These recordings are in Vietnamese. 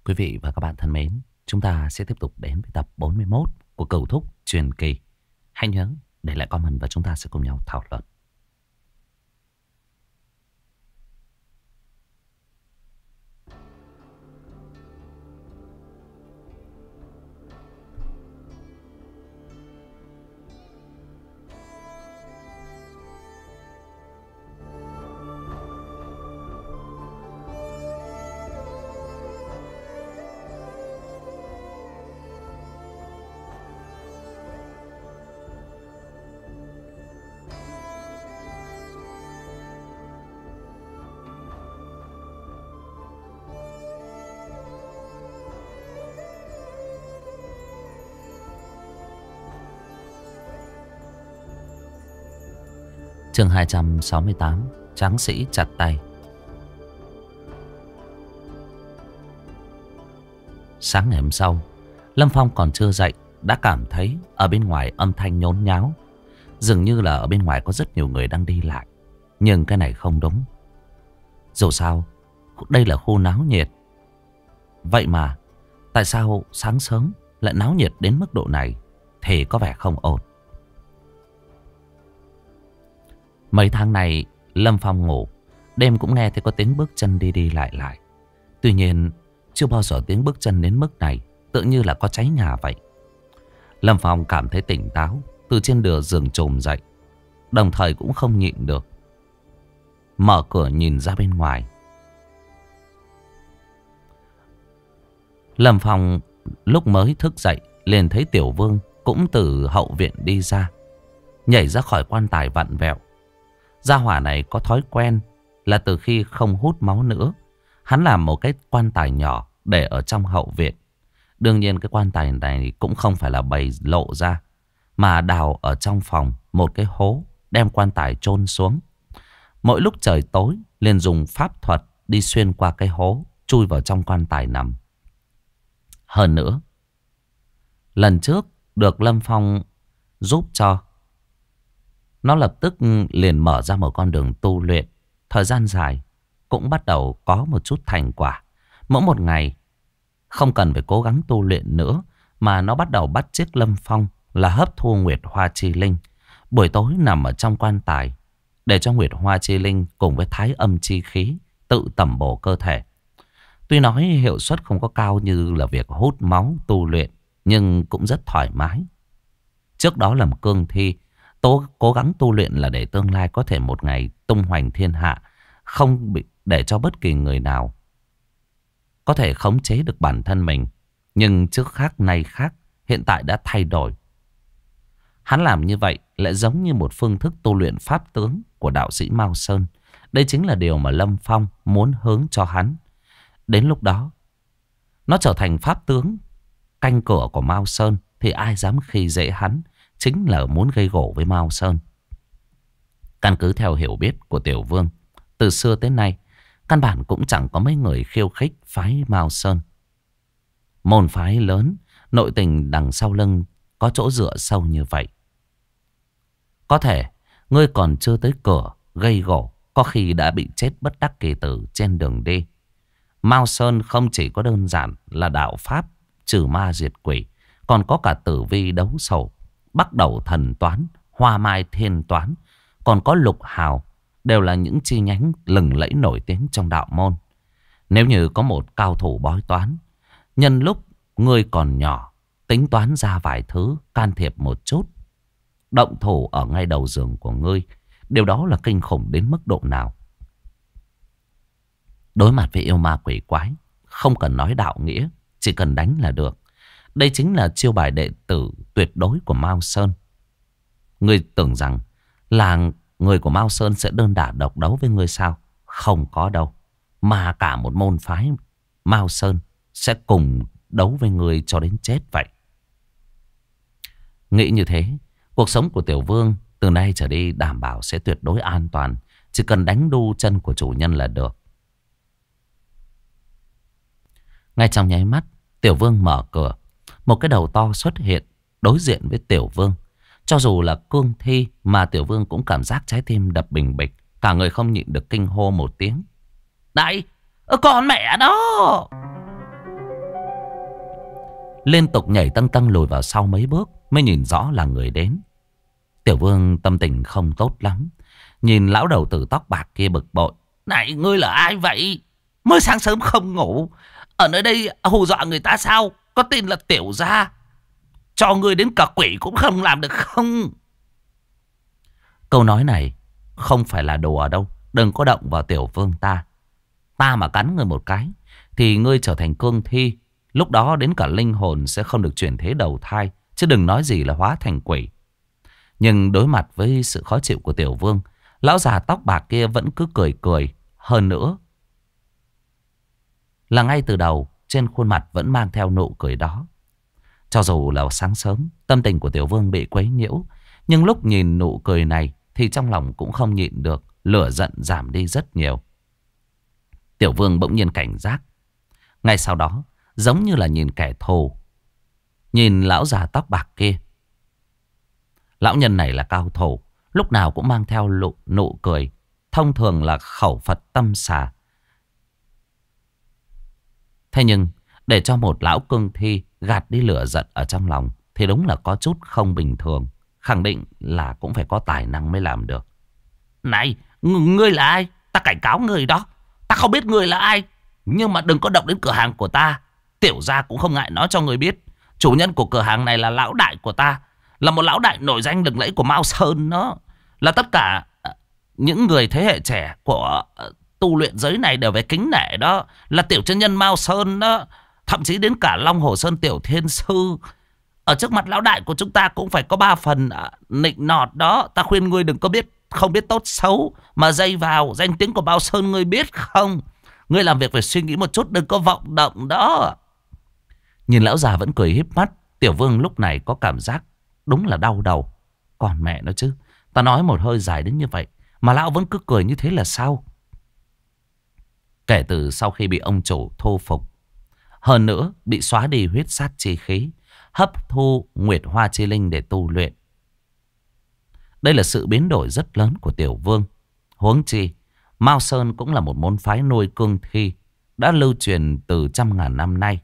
Quý vị và các bạn thân mến, chúng ta sẽ tiếp tục đến với tập 41 của Cửu Thúc Truyền Kỳ. Hãy nhớ để lại comment và chúng ta sẽ cùng nhau thảo luận. Chương 268, Tráng sĩ chặt tay. Sáng ngày hôm sau, Lâm Phong còn chưa dậy đã cảm thấy ở bên ngoài âm thanh nhốn nháo. Dường như là ở bên ngoài có rất nhiều người đang đi lại. Nhưng cái này không đúng. Dù sao, đây là khu náo nhiệt. Vậy mà, tại sao sáng sớm lại náo nhiệt đến mức độ này thì có vẻ không ổn. Mấy tháng này Lâm Phong ngủ, đêm cũng nghe thấy có tiếng bước chân đi đi lại lại. Tuy nhiên chưa bao giờ tiếng bước chân đến mức này, tự như là có cháy nhà vậy. Lâm Phong cảm thấy tỉnh táo, từ trên giường trồm dậy, đồng thời cũng không nhịn được mở cửa nhìn ra bên ngoài. Lâm Phong lúc mới thức dậy liền thấy Tiểu Vương cũng từ hậu viện đi ra, nhảy ra khỏi quan tài vặn vẹo. Gia hỏa này có thói quen là từ khi không hút máu nữa, hắn làm một cái quan tài nhỏ để ở trong hậu viện. Đương nhiên cái quan tài này cũng không phải là bày lộ ra, mà đào ở trong phòng một cái hố, đem quan tài chôn xuống. Mỗi lúc trời tối liền dùng pháp thuật đi xuyên qua cái hố, chui vào trong quan tài nằm. Hơn nữa, lần trước được Lâm Phong giúp cho, nó lập tức liền mở ra một con đường tu luyện. Thời gian dài cũng bắt đầu có một chút thành quả. Mỗi một ngày không cần phải cố gắng tu luyện nữa, mà nó bắt đầu bắt chước Lâm Phong là hấp thu Nguyệt Hoa Chi Linh. Buổi tối nằm ở trong quan tài, để cho Nguyệt Hoa Chi Linh cùng với Thái Âm Chi Khí tự tẩm bổ cơ thể. Tuy nói hiệu suất không có cao như là việc hút máu tu luyện, nhưng cũng rất thoải mái. Trước đó làm cương thi, cố gắng tu luyện là để tương lai có thể một ngày tung hoành thiên hạ, không bị để cho bất kỳ người nào có thể khống chế được bản thân mình. Nhưng trước khác nay khác, hiện tại đã thay đổi. Hắn làm như vậy lại giống như một phương thức tu luyện pháp tướng của đạo sĩ Mao Sơn. Đây chính là điều mà Lâm Phong muốn hướng cho hắn. Đến lúc đó, nó trở thành pháp tướng canh cửa của Mao Sơn, thì ai dám khi dễ hắn, chính là muốn gây gổ với Mao Sơn. Căn cứ theo hiểu biết của Tiểu Vương, từ xưa tới nay căn bản cũng chẳng có mấy người khiêu khích phái Mao Sơn. Môn phái lớn, nội tình đằng sau lưng có chỗ dựa sâu như vậy. Có thể ngươi còn chưa tới cửa gây gổ, có khi đã bị chết bất đắc kỳ tử trên đường đi. Mao Sơn không chỉ có đơn giản là đạo pháp trừ ma diệt quỷ, còn có cả tử vi đấu sổ, bắt đầu thần toán, hoa mai thiên toán, còn có lục hào, đều là những chi nhánh lừng lẫy nổi tiếng trong đạo môn. Nếu như có một cao thủ bói toán, nhân lúc ngươi còn nhỏ, tính toán ra vài thứ, can thiệp một chút, động thủ ở ngay đầu giường của ngươi, điều đó là kinh khủng đến mức độ nào. Đối mặt với yêu ma quỷ quái, không cần nói đạo nghĩa, chỉ cần đánh là được. Đây chính là chiêu bài đệ tử tuyệt đối của Mao Sơn. Ngươi tưởng rằng là người của Mao Sơn sẽ đơn đả độc đấu với ngươi sao? Không có đâu. Mà cả một môn phái Mao Sơn sẽ cùng đấu với ngươi cho đến chết vậy. Nghĩ như thế, cuộc sống của Tiểu Vương từ nay trở đi đảm bảo sẽ tuyệt đối an toàn. Chỉ cần đánh đu chân của chủ nhân là được. Ngay trong nháy mắt, Tiểu Vương mở cửa. Một cái đầu to xuất hiện đối diện với Tiểu Vương. Cho dù là cương thi mà Tiểu Vương cũng cảm giác trái tim đập bình bịch. Cả người không nhịn được kinh hô một tiếng. Này, con mẹ nó! liên tục nhảy tâng tâng lùi vào sau mấy bước mới nhìn rõ là người đến. Tiểu Vương tâm tình không tốt lắm, nhìn lão đầu tử tóc bạc kia bực bội. Này, ngươi là ai vậy? Mới sáng sớm không ngủ, ở nơi đây hù dọa người ta sao? Có tin là tiểu gia cho ngươi đến cả quỷ cũng không làm được không? Câu nói này không phải là đùa đâu. Đừng có động vào Tiểu Vương ta. Ta mà cắn ngươi một cái thì ngươi trở thành cương thi. Lúc đó đến cả linh hồn sẽ không được chuyển thế đầu thai, chứ đừng nói gì là hóa thành quỷ. Nhưng đối mặt với sự khó chịu của Tiểu Vương, lão già tóc bạc kia vẫn cứ cười cười. Hơn nữa là ngay từ đầu trên khuôn mặt vẫn mang theo nụ cười đó. Cho dù là sáng sớm, tâm tình của Tiểu Vương bị quấy nhiễu, nhưng lúc nhìn nụ cười này thì trong lòng cũng không nhịn được, lửa giận giảm đi rất nhiều. Tiểu Vương bỗng nhiên cảnh giác. Ngay sau đó, giống như là nhìn kẻ thù, nhìn lão già tóc bạc kia. Lão nhân này là cao thủ, lúc nào cũng mang theo nụ cười, thông thường là khẩu Phật tâm xà. Thế nhưng để cho một lão cương thi gạt đi lửa giận ở trong lòng thì đúng là có chút không bình thường. Khẳng định là cũng phải có tài năng mới làm được. Này, ngươi là ai? Ta cảnh cáo ngươi đó. Ta không biết ngươi là ai, nhưng mà đừng có động đến cửa hàng của ta. Tiểu gia cũng không ngại nói cho ngươi biết, chủ nhân của cửa hàng này là lão đại của ta, là một lão đại nổi danh lừng lẫy của Mao Sơn đó. Là tất cả những người thế hệ trẻ của tu luyện giới này đều phải kính nể đó. Là tiểu chân nhân Mao Sơn đó. Thậm chí đến cả Long Hồ Sơn Tiểu Thiên Sư, ở trước mặt lão đại của chúng ta cũng phải có 3 phần nịnh nọt đó. Ta khuyên ngươi đừng có không biết tốt xấu mà dây vào danh tiếng của Mao Sơn, ngươi biết không? Ngươi làm việc phải suy nghĩ một chút, đừng có vọng động đó. Nhìn lão già vẫn cười híp mắt, Tiểu Vương lúc này có cảm giác đúng là đau đầu. Còn mẹ nó chứ, ta nói một hơi dài đến như vậy mà lão vẫn cứ cười như thế là sao? Kể từ sau khi bị ông chủ thu phục, hơn nữa bị xóa đi huyết sát chi khí, hấp thu Nguyệt Hoa Chi Linh để tu luyện, đây là sự biến đổi rất lớn của Tiểu Vương. Huống chi Mao Sơn cũng là một môn phái nuôi cương thi đã lưu truyền từ trăm ngàn năm nay.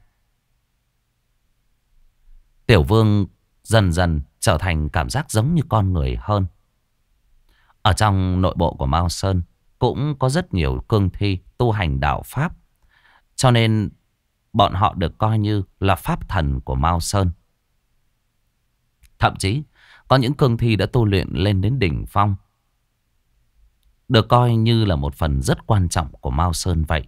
Tiểu Vương dần dần trở thành cảm giác giống như con người hơn. Ở trong nội bộ của Mao Sơn cũng có rất nhiều cương thi tu hành đạo pháp, cho nên bọn họ được coi như là pháp thần của Mao Sơn. Thậm chí có những cương thi đã tu luyện lên đến đỉnh phong, được coi như là một phần rất quan trọng của Mao Sơn vậy.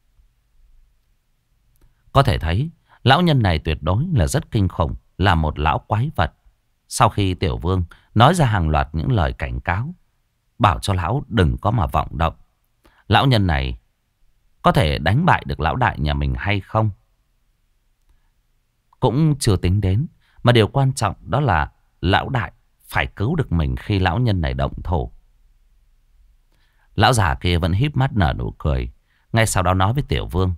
Có thể thấy lão nhân này tuyệt đối là rất kinh khủng, là một lão quái vật. Sau khi Tiểu Vương nói ra hàng loạt những lời cảnh cáo, bảo cho lão đừng có mà vọng động, lão nhân này có thể đánh bại được lão đại nhà mình hay không cũng chưa tính đến. Mà điều quan trọng đó là lão đại phải cứu được mình khi lão nhân này động thủ. Lão già kia vẫn híp mắt nở nụ cười. Ngay sau đó nói với Tiểu Vương: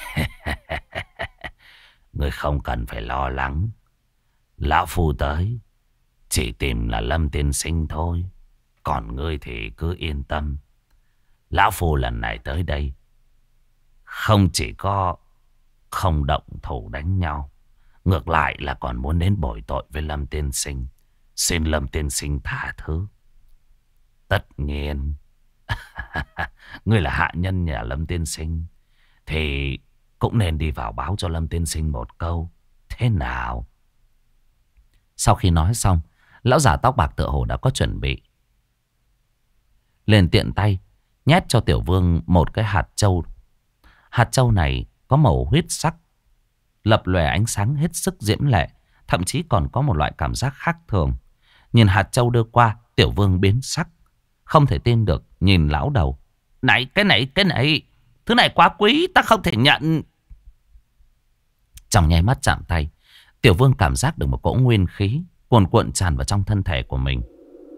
Ngươi không cần phải lo lắng, lão phu tới chỉ tìm là Lâm tiên sinh thôi. Còn ngươi thì cứ yên tâm, lão phu lần này tới đây không chỉ có không động thủ đánh nhau, ngược lại là còn muốn đến bồi tội với Lâm tiên sinh, xin Lâm tiên sinh tha thứ. Tất nhiên ngươi là hạ nhân nhà Lâm tiên sinh thì cũng nên đi vào báo cho Lâm tiên sinh một câu, thế nào? Sau khi nói xong, lão già tóc bạc tựa hồ đã có chuẩn bị, liền tiện tay nhét cho Tiểu Vương một cái hạt châu. Hạt châu này có màu huyết sắc, lập lòe ánh sáng hết sức diễm lệ, thậm chí còn có một loại cảm giác khác thường. Nhìn hạt châu đưa qua, Tiểu Vương biến sắc, không thể tin được nhìn lão đầu. Này, cái này, thứ này quá quý, ta không thể nhận. Trong nháy mắt chạm tay, Tiểu Vương cảm giác được một cỗ nguyên khí cuồn cuộn tràn vào trong thân thể của mình.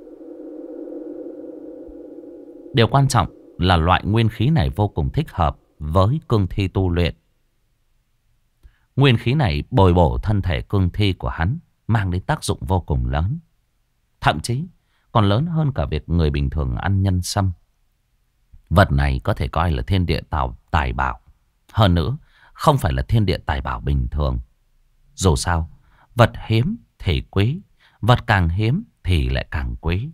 Điều quan trọng là loại nguyên khí này vô cùng thích hợp với cương thi tu luyện. Nguyên khí này bồi bổ thân thể cương thi của hắn, mang đến tác dụng vô cùng lớn. Thậm chí còn lớn hơn cả việc người bình thường ăn nhân sâm. Vật này có thể coi là thiên địa tài bảo. Hơn nữa, không phải là thiên địa tài bảo bình thường. Dù sao, vật hiếm thì quý, vật càng hiếm thì lại càng quý.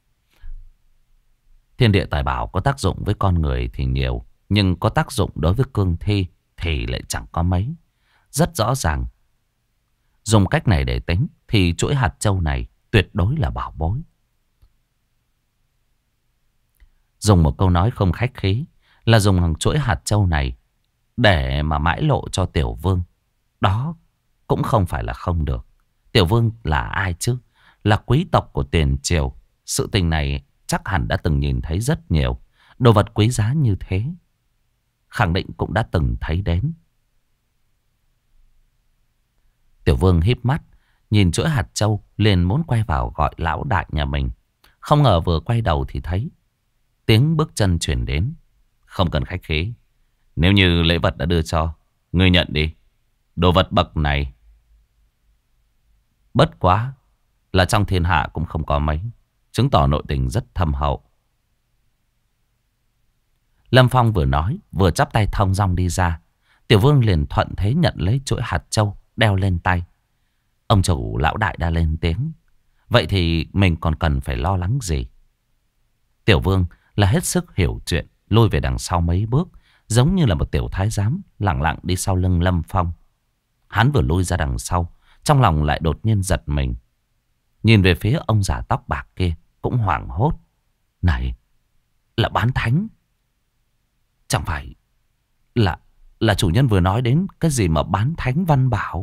Thiên địa tài bảo có tác dụng với con người thì nhiều, nhưng có tác dụng đối với cương thi thì lại chẳng có mấy. Rất rõ ràng, dùng cách này để tính thì chuỗi hạt châu này tuyệt đối là bảo bối. Dùng một câu nói không khách khí là dùng hàng chuỗi hạt châu này để mà mãi lộ cho Tiểu Vương. Đó cũng không phải là không được. Tiểu Vương là ai chứ? Là quý tộc của tiền triều. Sự tình này chắc hẳn đã từng nhìn thấy rất nhiều. Đồ vật quý giá như thế, khẳng định cũng đã từng thấy đến. Tiểu Vương híp mắt, nhìn chuỗi hạt châu, liền muốn quay vào gọi lão đại nhà mình. Không ngờ vừa quay đầu thì thấy tiếng bước chân chuyển đến. Không cần khách khí. Nếu như lễ vật đã đưa cho, ngươi nhận đi. Đồ vật bậc này bất quá là trong thiên hạ cũng không có mấy, chứng tỏ nội tình rất thâm hậu. Lâm Phong vừa nói vừa chắp tay thong dong đi ra. Tiểu Vương liền thuận thế nhận lấy chuỗi hạt châu đeo lên tay. Ông chủ lão đại đã lên tiếng, vậy thì mình còn cần phải lo lắng gì? Tiểu Vương là hết sức hiểu chuyện, lùi về đằng sau mấy bước, giống như là một tiểu thái giám lặng lặng đi sau lưng Lâm Phong. Hắn vừa lui ra đằng sau, trong lòng lại đột nhiên giật mình. Nhìn về phía ông già tóc bạc kia, cũng hoảng hốt. Này, là bán thánh. Chẳng phải là chủ nhân vừa nói đến cái gì mà bán thánh văn bảo?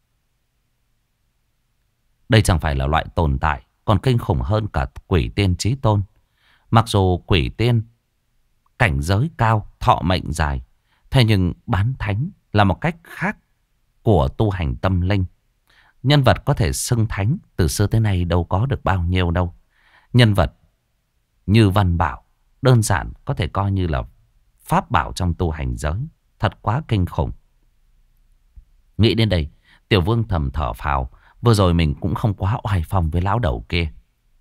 Đây chẳng phải là loại tồn tại còn kinh khủng hơn cả quỷ tiên chí tôn. Mặc dù quỷ tiên cảnh giới cao, thọ mệnh dài, thế nhưng bán thánh là một cách khác của tu hành tâm linh. Nhân vật có thể xưng thánh từ xưa tới nay đâu có được bao nhiêu đâu. Nhân vật như Văn Bảo đơn giản có thể coi như là pháp bảo trong tu hành giới. Thật quá kinh khủng. Nghĩ đến đây, Tiểu Vương thầm thở phào. Vừa rồi mình cũng không quá oai phong với lão đầu kia.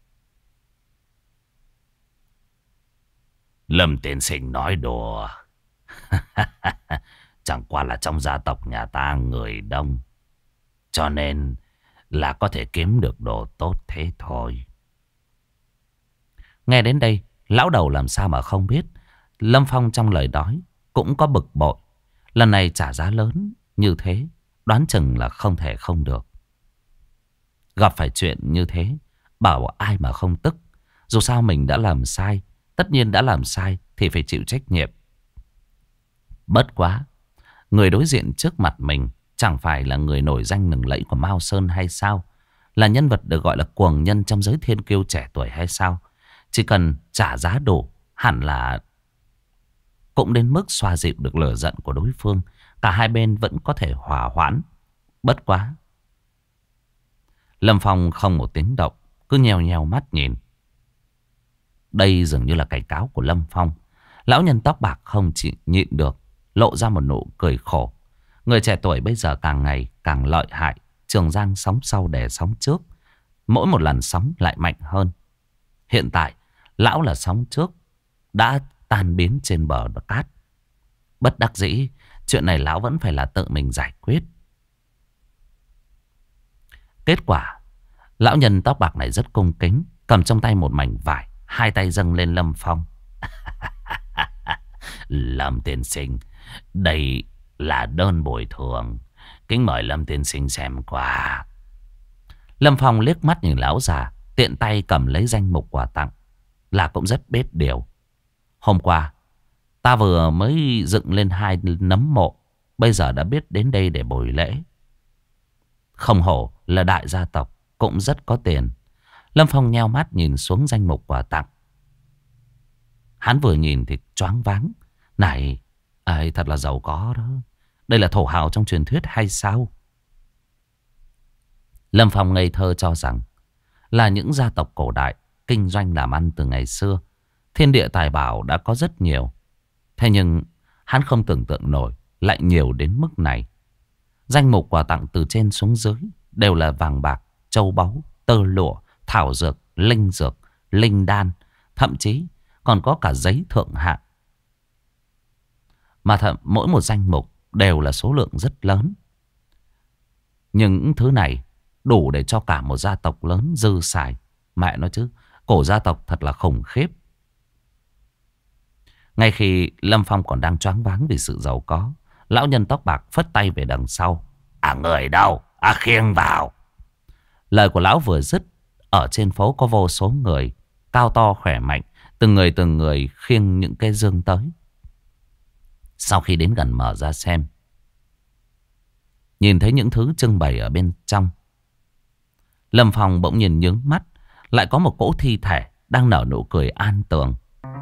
Lâm tiên sinh nói đùa. Chẳng qua là trong gia tộc nhà ta người đông, cho nên là có thể kiếm được đồ tốt thế thôi. Nghe đến đây, lão đầu làm sao mà không biết. Lâm Phong trong lời nói cũng có bực bội. Lần này trả giá lớn như thế, đoán chừng là không thể không được. Gặp phải chuyện như thế, bảo ai mà không tức. Dù sao mình đã làm sai, tất nhiên đã làm sai thì phải chịu trách nhiệm. Bất quá, người đối diện trước mặt mình chẳng phải là người nổi danh lừng lẫy của Mao Sơn hay sao? Là nhân vật được gọi là cuồng nhân trong giới thiên kiêu trẻ tuổi hay sao? Chỉ cần trả giá đủ, hẳn là cũng đến mức xoa dịu được lửa giận của đối phương. Cả hai bên vẫn có thể hòa hoãn. Bất quá, Lâm Phong không một tiếng động, cứ nheo nheo mắt nhìn. Đây dường như là cảnh cáo của Lâm Phong. Lão nhân tóc bạc không chỉ nhịn được, lộ ra một nụ cười khổ. Người trẻ tuổi bây giờ càng ngày càng lợi hại. Trường giang sóng sau đè sóng trước, mỗi một lần sóng lại mạnh hơn. Hiện tại, lão là sóng trước đã tan biến trên bờ cát. Bất đắc dĩ, chuyện này lão vẫn phải là tự mình giải quyết. Kết quả, lão nhân tóc bạc này rất cung kính, cầm trong tay một mảnh vải, hai tay dâng lên Lâm Phong. Lâm tiên sinh, đây là đơn bồi thường, kính mời Lâm tiên sinh xem qua. Lâm Phong liếc mắt nhìn lão già, tiện tay cầm lấy danh mục quà tặng. Là cũng rất biết điều. Hôm qua ta vừa mới dựng lên 2 nấm mộ, bây giờ đã biết đến đây để bồi lễ. Không hổ là đại gia tộc, cũng rất có tiền. Lâm Phong nheo mắt nhìn xuống danh mục quà tặng. Hắn vừa nhìn thì choáng váng. Này, ai thật là giàu có đó. Đây là thổ hào trong truyền thuyết hay sao? Lâm Phong ngây thơ cho rằng là những gia tộc cổ đại kinh doanh làm ăn từ ngày xưa, thiên địa tài bảo đã có rất nhiều. Thế nhưng hắn không tưởng tượng nổi lại nhiều đến mức này. Danh mục quà tặng từ trên xuống dưới đều là vàng bạc, châu báu, tơ lụa, thảo dược, linh đan, thậm chí còn có cả giấy thượng hạng. Mà mỗi một danh mục đều là số lượng rất lớn. Nhưng thứ này đủ để cho cả một gia tộc lớn dư xài. Mẹ nói chứ, cổ gia tộc thật là khủng khiếp. Ngay khi Lâm Phong còn đang choáng váng vì sự giàu có, lão nhân tóc bạc phất tay về đằng sau. Người đâu? Khiêng vào. Lời của lão vừa dứt, ở trên phố có vô số người cao to khỏe mạnh, từng người khiêng những cái dương tới. Sau khi đến gần mở ra xem, nhìn thấy những thứ trưng bày ở bên trong, Lâm Phong bỗng nhìn nhướng mắt. Lại có một cỗ thi thể đang nở nụ cười an tường.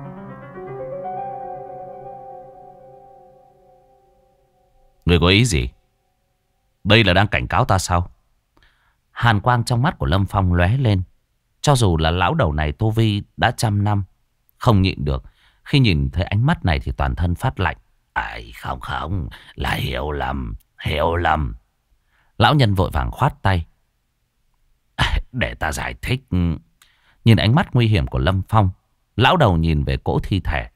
Người có ý gì? Đây là đang cảnh cáo ta sao? Hàn quang trong mắt của Lâm Phong lóe lên. Cho dù là lão đầu này tu vi đã 100 năm, không nhịn được. Khi nhìn thấy ánh mắt này thì toàn thân phát lạnh. Không, là hiểu lầm. Lão nhân vội vàng khoát tay. Để ta giải thích. Nhìn ánh mắt nguy hiểm của Lâm Phong, lão đầu nhìn về cỗ thi thể.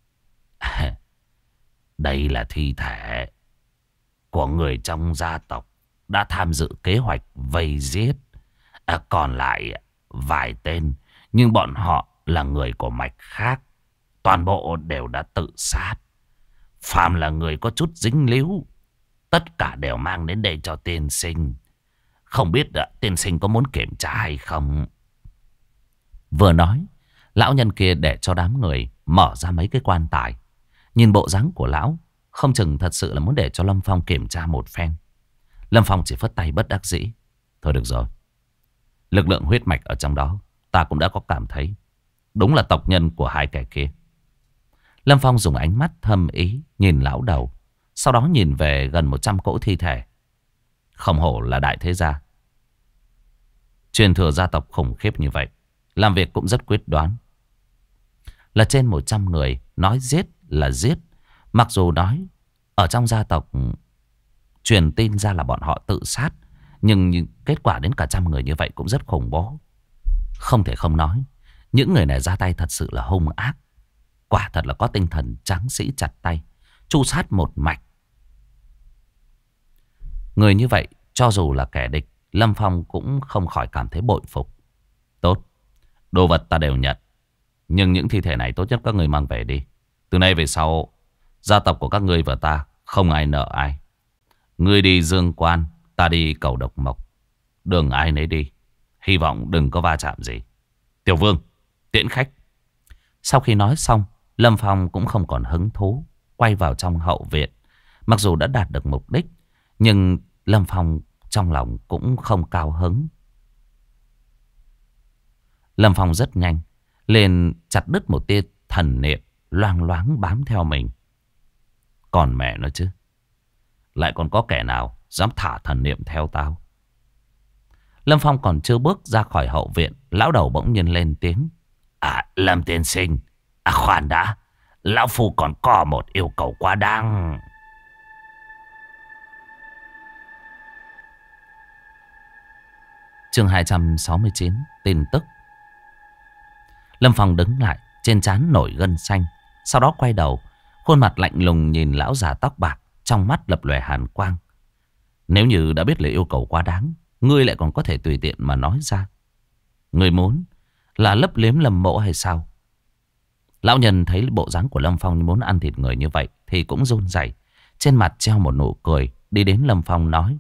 Đây là thi thể của người trong gia tộc đã tham dự kế hoạch vây giết. Còn lại vài tên, nhưng bọn họ là người của mạch khác. Toàn bộ đều đã tự sát. Phàm là người có chút dính líu, tất cả đều mang đến đây cho tiên sinh. Không biết tiên sinh có muốn kiểm tra hay không? Vừa nói, lão nhân kia để cho đám người mở ra mấy cái quan tài. Nhìn bộ dáng của lão, không chừng thật sự là muốn để cho Lâm Phong kiểm tra một phen. Lâm Phong chỉ phất tay bất đắc dĩ. Thôi được rồi. Lực lượng huyết mạch ở trong đó ta cũng đã có cảm thấy. Đúng là tộc nhân của hai kẻ kia. Lâm Phong dùng ánh mắt thâm ý nhìn lão đầu. Sau đó nhìn về gần 100 cỗ thi thể. Không hổ là đại thế gia. Truyền thừa gia tộc khủng khiếp như vậy. Làm việc cũng rất quyết đoán. Là trên 100 người, nói giết là giết. Mặc dù nói ở trong gia tộc truyền tin ra là bọn họ tự sát, nhưng kết quả đến cả 100 người như vậy cũng rất khủng bố. Không thể không nói, những người này ra tay thật sự là hung ác. Quả thật là có tinh thần tráng sĩ chặt tay, tru sát một mạch. Người như vậy, cho dù là kẻ địch, Lâm Phong cũng không khỏi cảm thấy bội phục. Tốt, đồ vật ta đều nhận. Nhưng những thi thể này tốt nhất các người mang về đi. Từ nay về sau, gia tộc của các ngươi và ta không ai nợ ai. Ngươi đi Dương Quan, ta đi Cầu Độc Mộc. Đường ai nấy đi. Hy vọng đừng có va chạm gì. Tiểu Vương, tiễn khách. Sau khi nói xong, Lâm Phong cũng không còn hứng thú, quay vào trong hậu viện. Mặc dù đã đạt được mục đích, nhưng Lâm Phong trong lòng cũng không cao hứng. Lâm Phong rất nhanh lên chặt đứt một tia thần niệm loang loáng bám theo mình. Còn mẹ nó chứ, lại còn có kẻ nào dám thả thần niệm theo tao? Lâm Phong còn chưa bước ra khỏi hậu viện, lão đầu bỗng nhiên lên tiếng. Lâm tiên sinh, khoan đã, lão phu còn có một yêu cầu quá đáng. Chương 269, tin tức. Lâm Phong đứng lại, trên trán nổi gân xanh. Sau đó quay đầu, khuôn mặt lạnh lùng nhìn lão già tóc bạc, trong mắt lập lòe hàn quang. Nếu như đã biết là yêu cầu quá đáng, ngươi lại còn có thể tùy tiện mà nói ra. Ngươi muốn là lấp liếm Lâm Mộ hay sao? Lão nhân thấy bộ dáng của Lâm Phong như muốn ăn thịt người như vậy thì cũng run rẩy, trên mặt treo một nụ cười, đi đến Lâm Phong nói.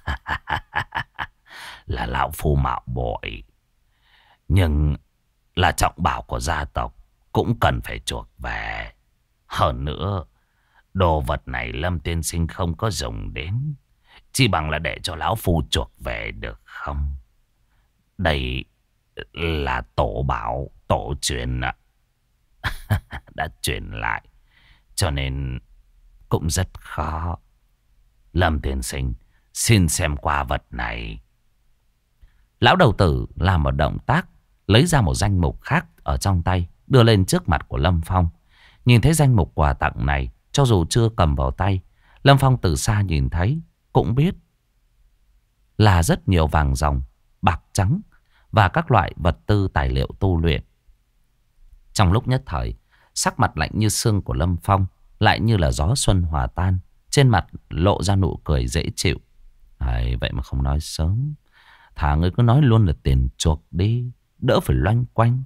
Là lão phu mạo bội, nhưng là trọng bảo của gia tộc, cũng cần phải chuộc về. Hơn nữa, đồ vật này Lâm tiên sinh không có dùng đến, chỉ bằng là để cho lão phu chuộc về được không? Đây là tổ bảo, tổ truyền đã truyền lại, cho nên cũng rất khó. Lâm tiên sinh, xin xem qua vật này. Lão đầu tử làm một động tác, lấy ra một danh mục khác ở trong tay, đưa lên trước mặt của Lâm Phong. Nhìn thấy danh mục quà tặng này, cho dù chưa cầm vào tay, Lâm Phong từ xa nhìn thấy, cũng biết là rất nhiều vàng ròng, bạc trắng và các loại vật tư tài liệu tu luyện. Trong lúc nhất thời, sắc mặt lạnh như xương của Lâm Phong lại như là gió xuân hòa tan, trên mặt lộ ra nụ cười dễ chịu. Hay vậy mà không nói sớm. Thà ngươi cứ nói luôn là tiền chuộc đi, đỡ phải loanh quanh.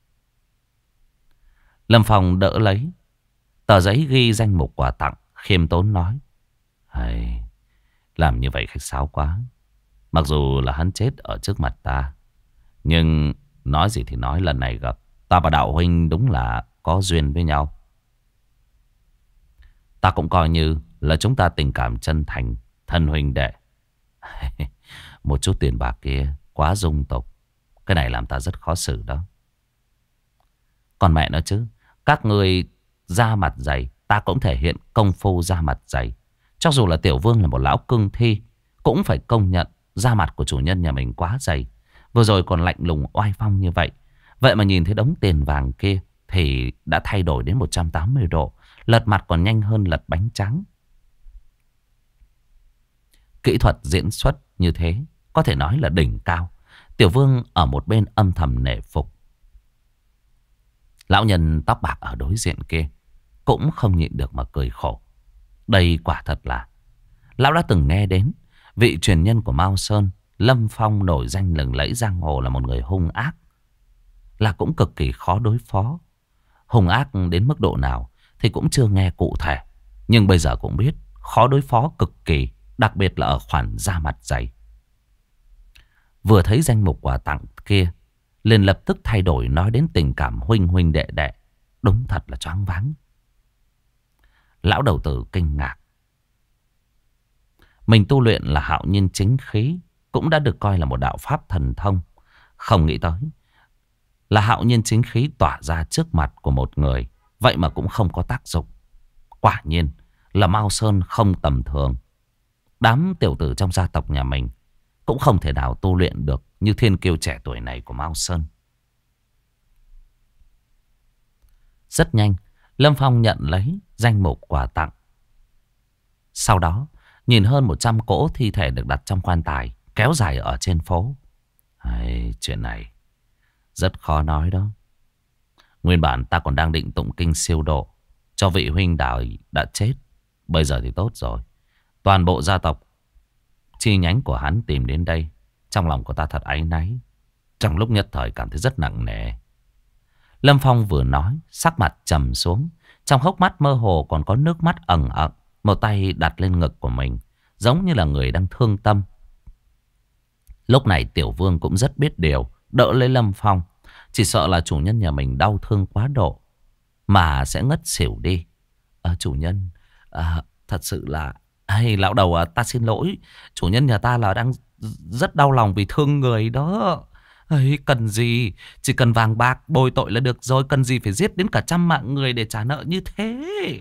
Lâm Phong đỡ lấy tờ giấy ghi danh mục quà tặng, khiêm tốn nói. Hay, làm như vậy khách sáo quá. Mặc dù là hắn chết ở trước mặt ta, nhưng nói gì thì nói, lần này gặp ta và đạo huynh đúng là có duyên với nhau. Ta cũng coi như là chúng ta tình cảm chân thành, thân huynh đệ. Một chút tiền bạc kia quá dung tục, cái này làm ta rất khó xử đó. Còn mẹ nó chứ, các người ra mặt dày, ta cũng thể hiện công phu ra mặt dày. Cho dù là Tiểu Vương là một lão cương thi, cũng phải công nhận da mặt của chủ nhân nhà mình quá dày. Vừa rồi còn lạnh lùng oai phong như vậy, vậy mà nhìn thấy đống tiền vàng kia thì đã thay đổi đến 180 độ. Lật mặt còn nhanh hơn lật bánh trắng. Kỹ thuật diễn xuất như thế có thể nói là đỉnh cao. Tiểu Vương ở một bên âm thầm nể phục. Lão nhân tóc bạc ở đối diện kia cũng không nhịn được mà cười khổ. Đây quả thật là lão đã từng nghe đến vị truyền nhân của Mao Sơn, Lâm Phong, nổi danh lừng lẫy giang hồ là một người hung ác, là cũng cực kỳ khó đối phó. Hung ác đến mức độ nào thì cũng chưa nghe cụ thể, nhưng bây giờ cũng biết khó đối phó cực kỳ, đặc biệt là ở khoản da mặt dày. Vừa thấy danh mục quà tặng kia, liền lập tức thay đổi nói đến tình cảm huynh huynh đệ đệ. Đúng thật là choáng váng. Lão đầu tử kinh ngạc. Mình tu luyện là hạo nhiên chính khí, cũng đã được coi là một đạo pháp thần thông. Không nghĩ tới là hạo nhiên chính khí tỏa ra trước mặt của một người, vậy mà cũng không có tác dụng. Quả nhiên là Mao Sơn không tầm thường. Đám tiểu tử trong gia tộc nhà mình cũng không thể nào tu luyện được như thiên kiêu trẻ tuổi này của Mao Sơn. Rất nhanh, Lâm Phong nhận lấy danh mục quà tặng. Sau đó, nhìn hơn 100 cỗ thi thể được đặt trong quan tài kéo dài ở trên phố. Chuyện này rất khó nói đó. Nguyên bản ta còn đang định tụng kinh siêu độ cho vị huynh đảo đã chết. Bây giờ thì tốt rồi. Toàn bộ gia tộc chi nhánh của hắn tìm đến đây. Trong lòng của ta thật áy náy. Trong lúc nhất thời cảm thấy rất nặng nề. Lâm Phong vừa nói, sắc mặt trầm xuống. Trong hốc mắt mơ hồ còn có nước mắt ẩn ẩn. Một tay đặt lên ngực của mình, giống như là người đang thương tâm. Lúc này Tiểu Vương cũng rất biết điều, đỡ lấy Lâm Phong. Chỉ sợ là chủ nhân nhà mình đau thương quá độ mà sẽ ngất xỉu đi. Chủ nhân, thật sự là... lão đầu, ta xin lỗi. Chủ nhân nhà ta là đang rất đau lòng vì thương người đó. Cần gì, chỉ cần vàng bạc bồi tội là được rồi. Cần gì phải giết đến cả 100 mạng người để trả nợ như thế.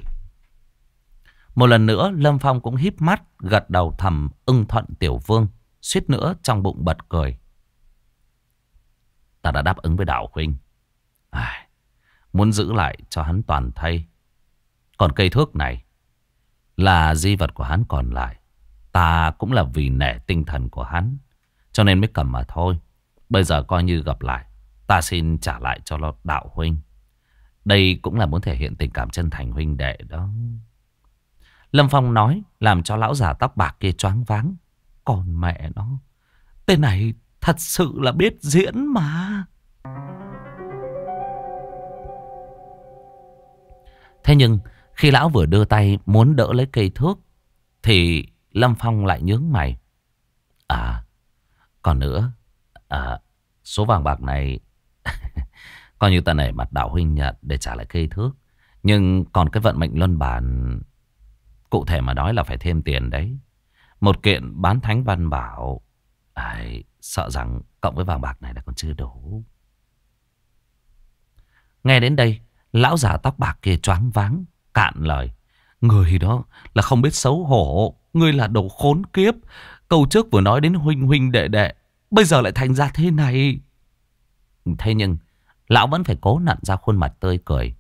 Một lần nữa Lâm Phong cũng híp mắt gật đầu thầm ưng thuận Tiểu Vương, suýt nữa trong bụng bật cười. Ta đã đáp ứng với đạo huynh, muốn giữ lại cho hắn toàn thây. Còn cây thước này là di vật của hắn còn lại, ta cũng là vì nể tinh thần của hắn cho nên mới cầm mà thôi. Bây giờ coi như gặp lại, ta xin trả lại cho đạo huynh. Đây cũng là muốn thể hiện tình cảm chân thành huynh đệ đó. Lâm Phong nói làm cho lão già tóc bạc kia choáng váng. Còn mẹ nó, tên này thật sự là biết diễn mà. Thế nhưng khi lão vừa đưa tay muốn đỡ lấy cây thước thì Lâm Phong lại nhướng mày. Còn nữa, số vàng bạc này coi như ta nể mặt đạo huynh nhận để trả lại cây thước. Nhưng còn cái vận mệnh luân bản, cụ thể mà nói là phải thêm tiền đấy. Một kiện bán thánh văn bảo, sợ rằng cộng với vàng bạc này là còn chưa đủ. Nghe đến đây, lão già tóc bạc kia choáng váng, cạn lời. Người đó là không biết xấu hổ. Ngươi là đồ khốn kiếp. Câu trước vừa nói đến huynh huynh đệ đệ, bây giờ lại thành ra thế này. Thế nhưng lão vẫn phải cố nặn ra khuôn mặt tươi cười.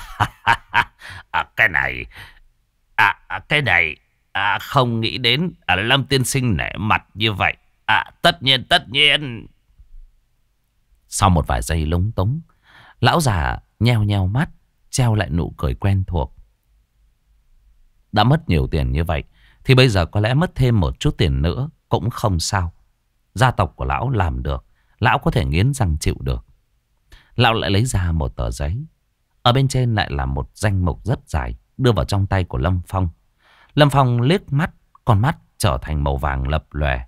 Cái này không nghĩ đến Lâm tiên sinh nể mặt như vậy. Tất nhiên. Sau một vài giây lúng túng, lão già nheo nheo mắt, treo lại nụ cười quen thuộc. Đã mất nhiều tiền như vậy thì bây giờ có lẽ mất thêm một chút tiền nữa cũng không sao. Gia tộc của lão làm được, lão có thể nghiến răng chịu được. Lão lại lấy ra một tờ giấy. Ở bên trên lại là một danh mục rất dài, đưa vào trong tay của Lâm Phong. Lâm Phong liếc mắt, con mắt trở thành màu vàng lập lòe.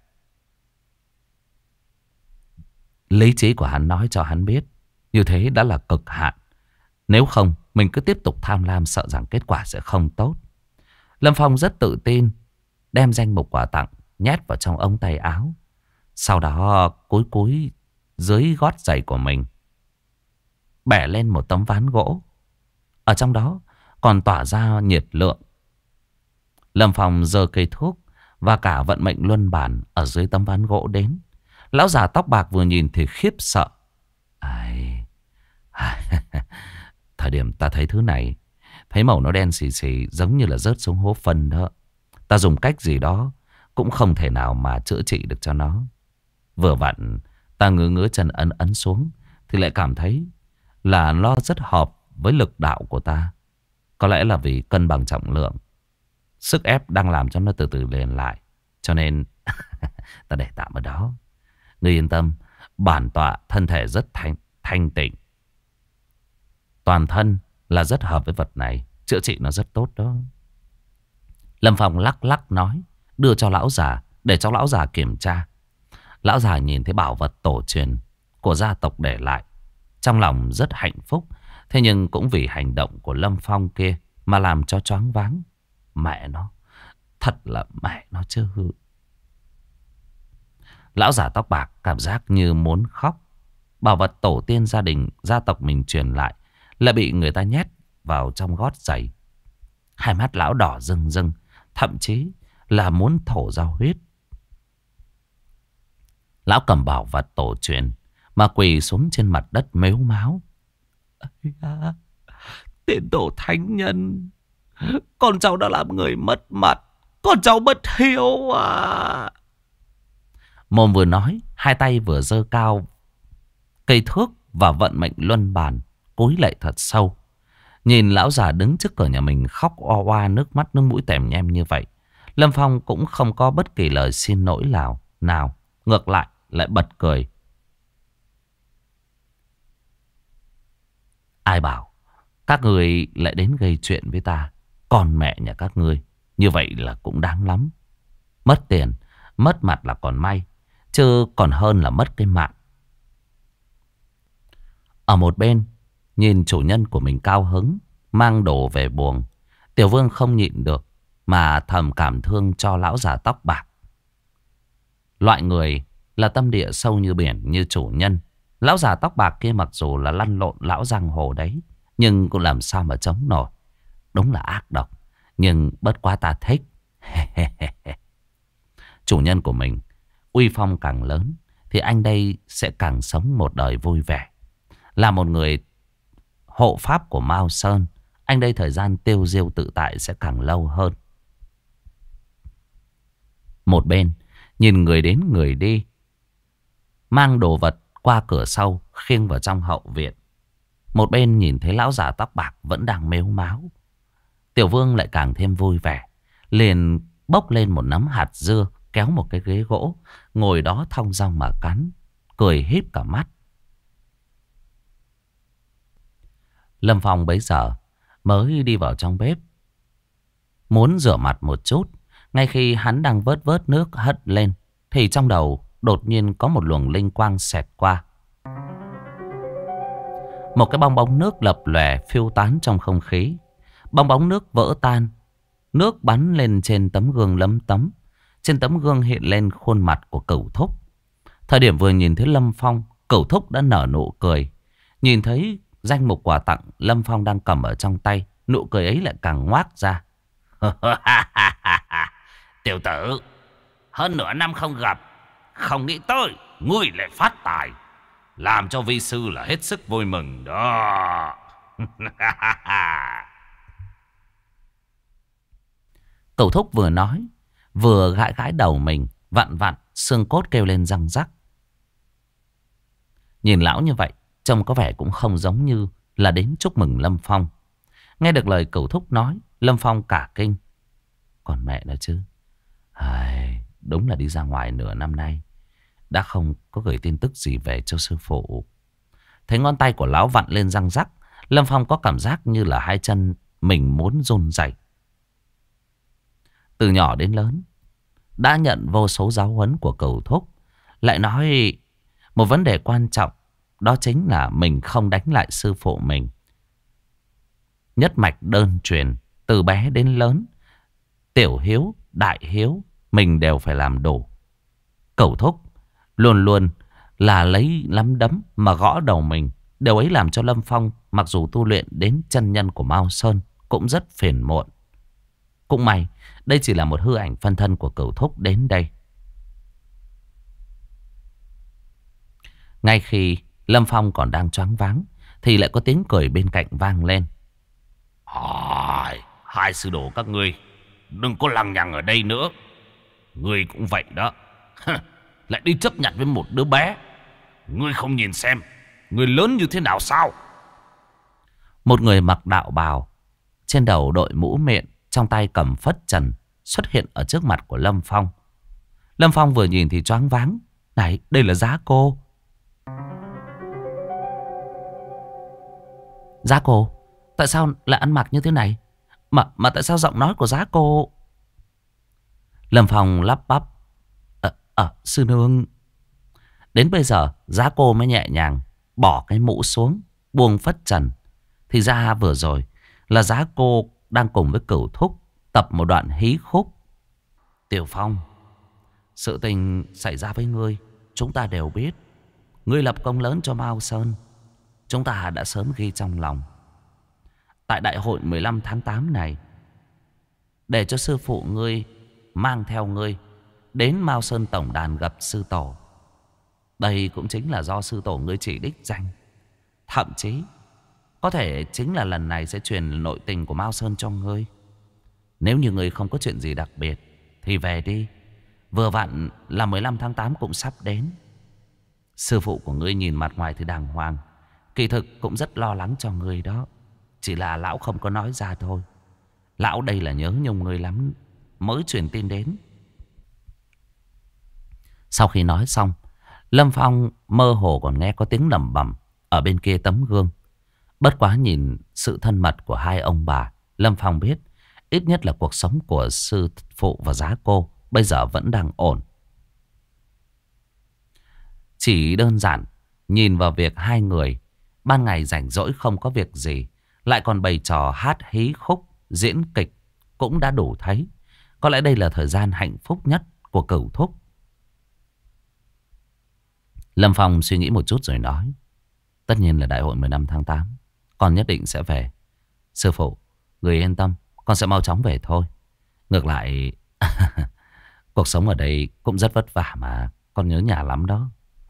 Lý trí của hắn nói cho hắn biết, như thế đã là cực hạn. Nếu không, mình cứ tiếp tục tham lam, sợ rằng kết quả sẽ không tốt. Lâm Phong rất tự tin, đem danh mục quà tặng nhét vào trong ống tay áo. Sau đó cúi cúi dưới gót giày của mình, bẻ lên một tấm ván gỗ. Ở trong đó còn tỏa ra nhiệt lượng. Lâm Phong giơ cây thuốc và cả vận mệnh luân bản ở dưới tấm ván gỗ đến. Lão già tóc bạc vừa nhìn thì khiếp sợ. Thời điểm ta thấy thứ này, thấy màu nó đen xì xì, giống như là rớt xuống hố phân đó. Ta dùng cách gì đó cũng không thể nào mà chữa trị được cho nó. Vừa vặn ta ngứa ngứa chân ấn ấn xuống thì lại cảm thấy là nó rất hợp với lực đạo của ta. Có lẽ là vì cân bằng trọng lượng, sức ép đang làm cho nó từ từ liền lại. Cho nên ta để tạm ở đó. Ngươi yên tâm, bản tọa thân thể rất thanh tịnh, toàn thân là rất hợp với vật này, chữa trị nó rất tốt đó. Lâm Phong lắc lắc nói, đưa cho lão già để cho lão già kiểm tra. Lão già nhìn thấy bảo vật tổ truyền của gia tộc để lại, trong lòng rất hạnh phúc. Thế nhưng cũng vì hành động của Lâm Phong kia mà làm cho choáng váng. Mẹ nó, thật là mẹ nó chứ. Lão già tóc bạc cảm giác như muốn khóc. Bảo vật tổ tiên gia tộc mình truyền lại lại bị người ta nhét vào trong gót giày. Hai mắt lão đỏ rừng rừng, thậm chí là muốn thổ ra huyết. Lão cầm bảo vật tổ truyền mà quỳ xuống trên mặt đất mếu máo. Tiên tổ thánh nhân, con cháu đã làm người mất mặt, con cháu bất hiếu à. Mồm vừa nói, hai tay vừa giơ cao cây thước và vận mệnh luân bàn, cúi lạy thật sâu. Nhìn lão già đứng trước cửa nhà mình khóc oa oa, nước mắt nước mũi tèm nhem như vậy, Lâm Phong cũng không có bất kỳ lời xin lỗi nào. Ngược lại bật cười. Ai bảo các người lại đến gây chuyện với ta? Còn mẹ nhà các ngươi, như vậy là cũng đáng lắm. Mất tiền, mất mặt là còn may, chứ còn hơn là mất cái mạng. Ở một bên, nhìn chủ nhân của mình cao hứng, mang đồ về buồng, Tiểu Vương không nhịn được mà thầm cảm thương cho lão già tóc bạc. Loại người là tâm địa sâu như biển như chủ nhân. Lão già tóc bạc kia mặc dù là lăn lộn lão giang hồ đấy, nhưng cũng làm sao mà chống nổi. Đúng là ác độc, nhưng bất quá ta thích. Chủ nhân của mình uy phong càng lớn thì anh đây sẽ càng sống một đời vui vẻ. Là một người hộ pháp của Mao Sơn, anh đây thời gian tiêu diêu tự tại sẽ càng lâu hơn. Một bên nhìn người đến người đi, mang đồ vật qua cửa sau khiêng vào trong hậu viện. Một bên nhìn thấy lão già tóc bạc vẫn đang mếu máo, Tiểu Vương lại càng thêm vui vẻ, liền bốc lên một nắm hạt dưa, kéo một cái ghế gỗ, ngồi đó thong dong mà cắn, cười híp cả mắt. Lâm Phong bấy giờ mới đi vào trong bếp, muốn rửa mặt một chút. Ngay khi hắn đang vớt vớt nước hất lên thì trong đầu đột nhiên có một luồng linh quang xẹt qua. Một cái bong bóng nước lập lòe phiêu tán trong không khí. Bong bóng nước vỡ tan, nước bắn lên trên tấm gương lấm tấm. Trên tấm gương hiện lên khuôn mặt của Cửu Thúc. Thời điểm vừa nhìn thấy Lâm Phong, Cửu Thúc đã nở nụ cười. Nhìn thấy danh mục quà tặng Lâm Phong đang cầm ở trong tay, nụ cười ấy lại càng ngoác ra. Tiểu tử, hơn nửa năm không gặp, không nghĩ tới ngươi lại phát tài, làm cho vi sư là hết sức vui mừng đó. Cửu Thúc vừa nói, vừa gãi gãi đầu mình, vặn vặn xương cốt kêu lên răng rắc. Nhìn lão như vậy, trông có vẻ cũng không giống như là đến chúc mừng Lâm Phong. Nghe được lời Cửu Thúc nói, Lâm Phong cả kinh. Còn mẹ nó chứ, đúng là đi ra ngoài nửa năm nay đã không có gửi tin tức gì về cho sư phụ. Thấy ngón tay của lão vặn lên răng rắc, Lâm Phong có cảm giác như là hai chân mình muốn run rẩy. Từ nhỏ đến lớn đã nhận vô số giáo huấn của cửu thúc, lại nói một vấn đề quan trọng, đó chính là mình không đánh lại sư phụ mình. Nhất mạch đơn truyền, từ bé đến lớn, tiểu hiếu, đại hiếu, mình đều phải làm đủ. Cửu thúc luôn luôn là lấy nắm đấm mà gõ đầu mình. Điều ấy làm cho Lâm Phong mặc dù tu luyện đến chân nhân của Mao Sơn cũng rất phiền muộn. Cũng may đây chỉ là một hư ảnh phân thân của cửu thúc đến đây. Ngay khi Lâm Phong còn đang choáng váng thì lại có tiếng cười bên cạnh vang lên. Hai sư đồ các ngươi đừng có lằng nhằng ở đây nữa. Ngươi cũng vậy đó. Lại đi chấp nhận với một đứa bé. Ngươi không nhìn xem ngươi lớn như thế nào sao? Một người mặc đạo bào, trên đầu đội mũ miệng, trong tay cầm phất trần, xuất hiện ở trước mặt của Lâm Phong. Lâm Phong vừa nhìn thì choáng váng. Này, đây là Giá Cô. Giá Cô? Tại sao lại ăn mặc như thế này? Mà tại sao giọng nói của Giá Cô? Lâm Phong lắp bắp. Sư nương. Đến bây giờ Giá Cô mới nhẹ nhàng bỏ cái mũ xuống, buông phất trần. Thì ra vừa rồi là Giá Cô đang cùng với cửu thúc tập một đoạn hí khúc. Tiểu Phong, sự tình xảy ra với ngươi chúng ta đều biết. Ngươi lập công lớn cho Mao Sơn, chúng ta đã sớm ghi trong lòng. Tại đại hội 15 tháng 8 này, để cho sư phụ ngươi mang theo ngươi đến Mao Sơn tổng đàn gặp sư tổ. Đây cũng chính là do sư tổ ngươi chỉ đích danh. Thậm chí có thể chính là lần này sẽ truyền nội tình của Mao Sơn cho ngươi. Nếu như ngươi không có chuyện gì đặc biệt thì về đi. Vừa vặn là 15 tháng 8 cũng sắp đến. Sư phụ của ngươi nhìn mặt ngoài thì đàng hoàng, kỳ thực cũng rất lo lắng cho ngươi đó. Chỉ là lão không có nói ra thôi. Lão đây là nhớ nhung ngươi lắm mới truyền tin đến. Sau khi nói xong, Lâm Phong mơ hồ còn nghe có tiếng lẩm bẩm ở bên kia tấm gương. Bất quá nhìn sự thân mật của hai ông bà, Lâm Phong biết ít nhất là cuộc sống của sư phụ và Giá Cô bây giờ vẫn đang ổn. Chỉ đơn giản nhìn vào việc hai người ban ngày rảnh rỗi không có việc gì lại còn bày trò hát hí khúc, diễn kịch cũng đã đủ thấy. Có lẽ đây là thời gian hạnh phúc nhất của cửu thúc. Lâm Phong suy nghĩ một chút rồi nói. Tất nhiên là đại hội 15 tháng 8 con nhất định sẽ về. Sư phụ, người yên tâm, con sẽ mau chóng về thôi. Ngược lại cuộc sống ở đây cũng rất vất vả mà. Con nhớ nhà lắm đó.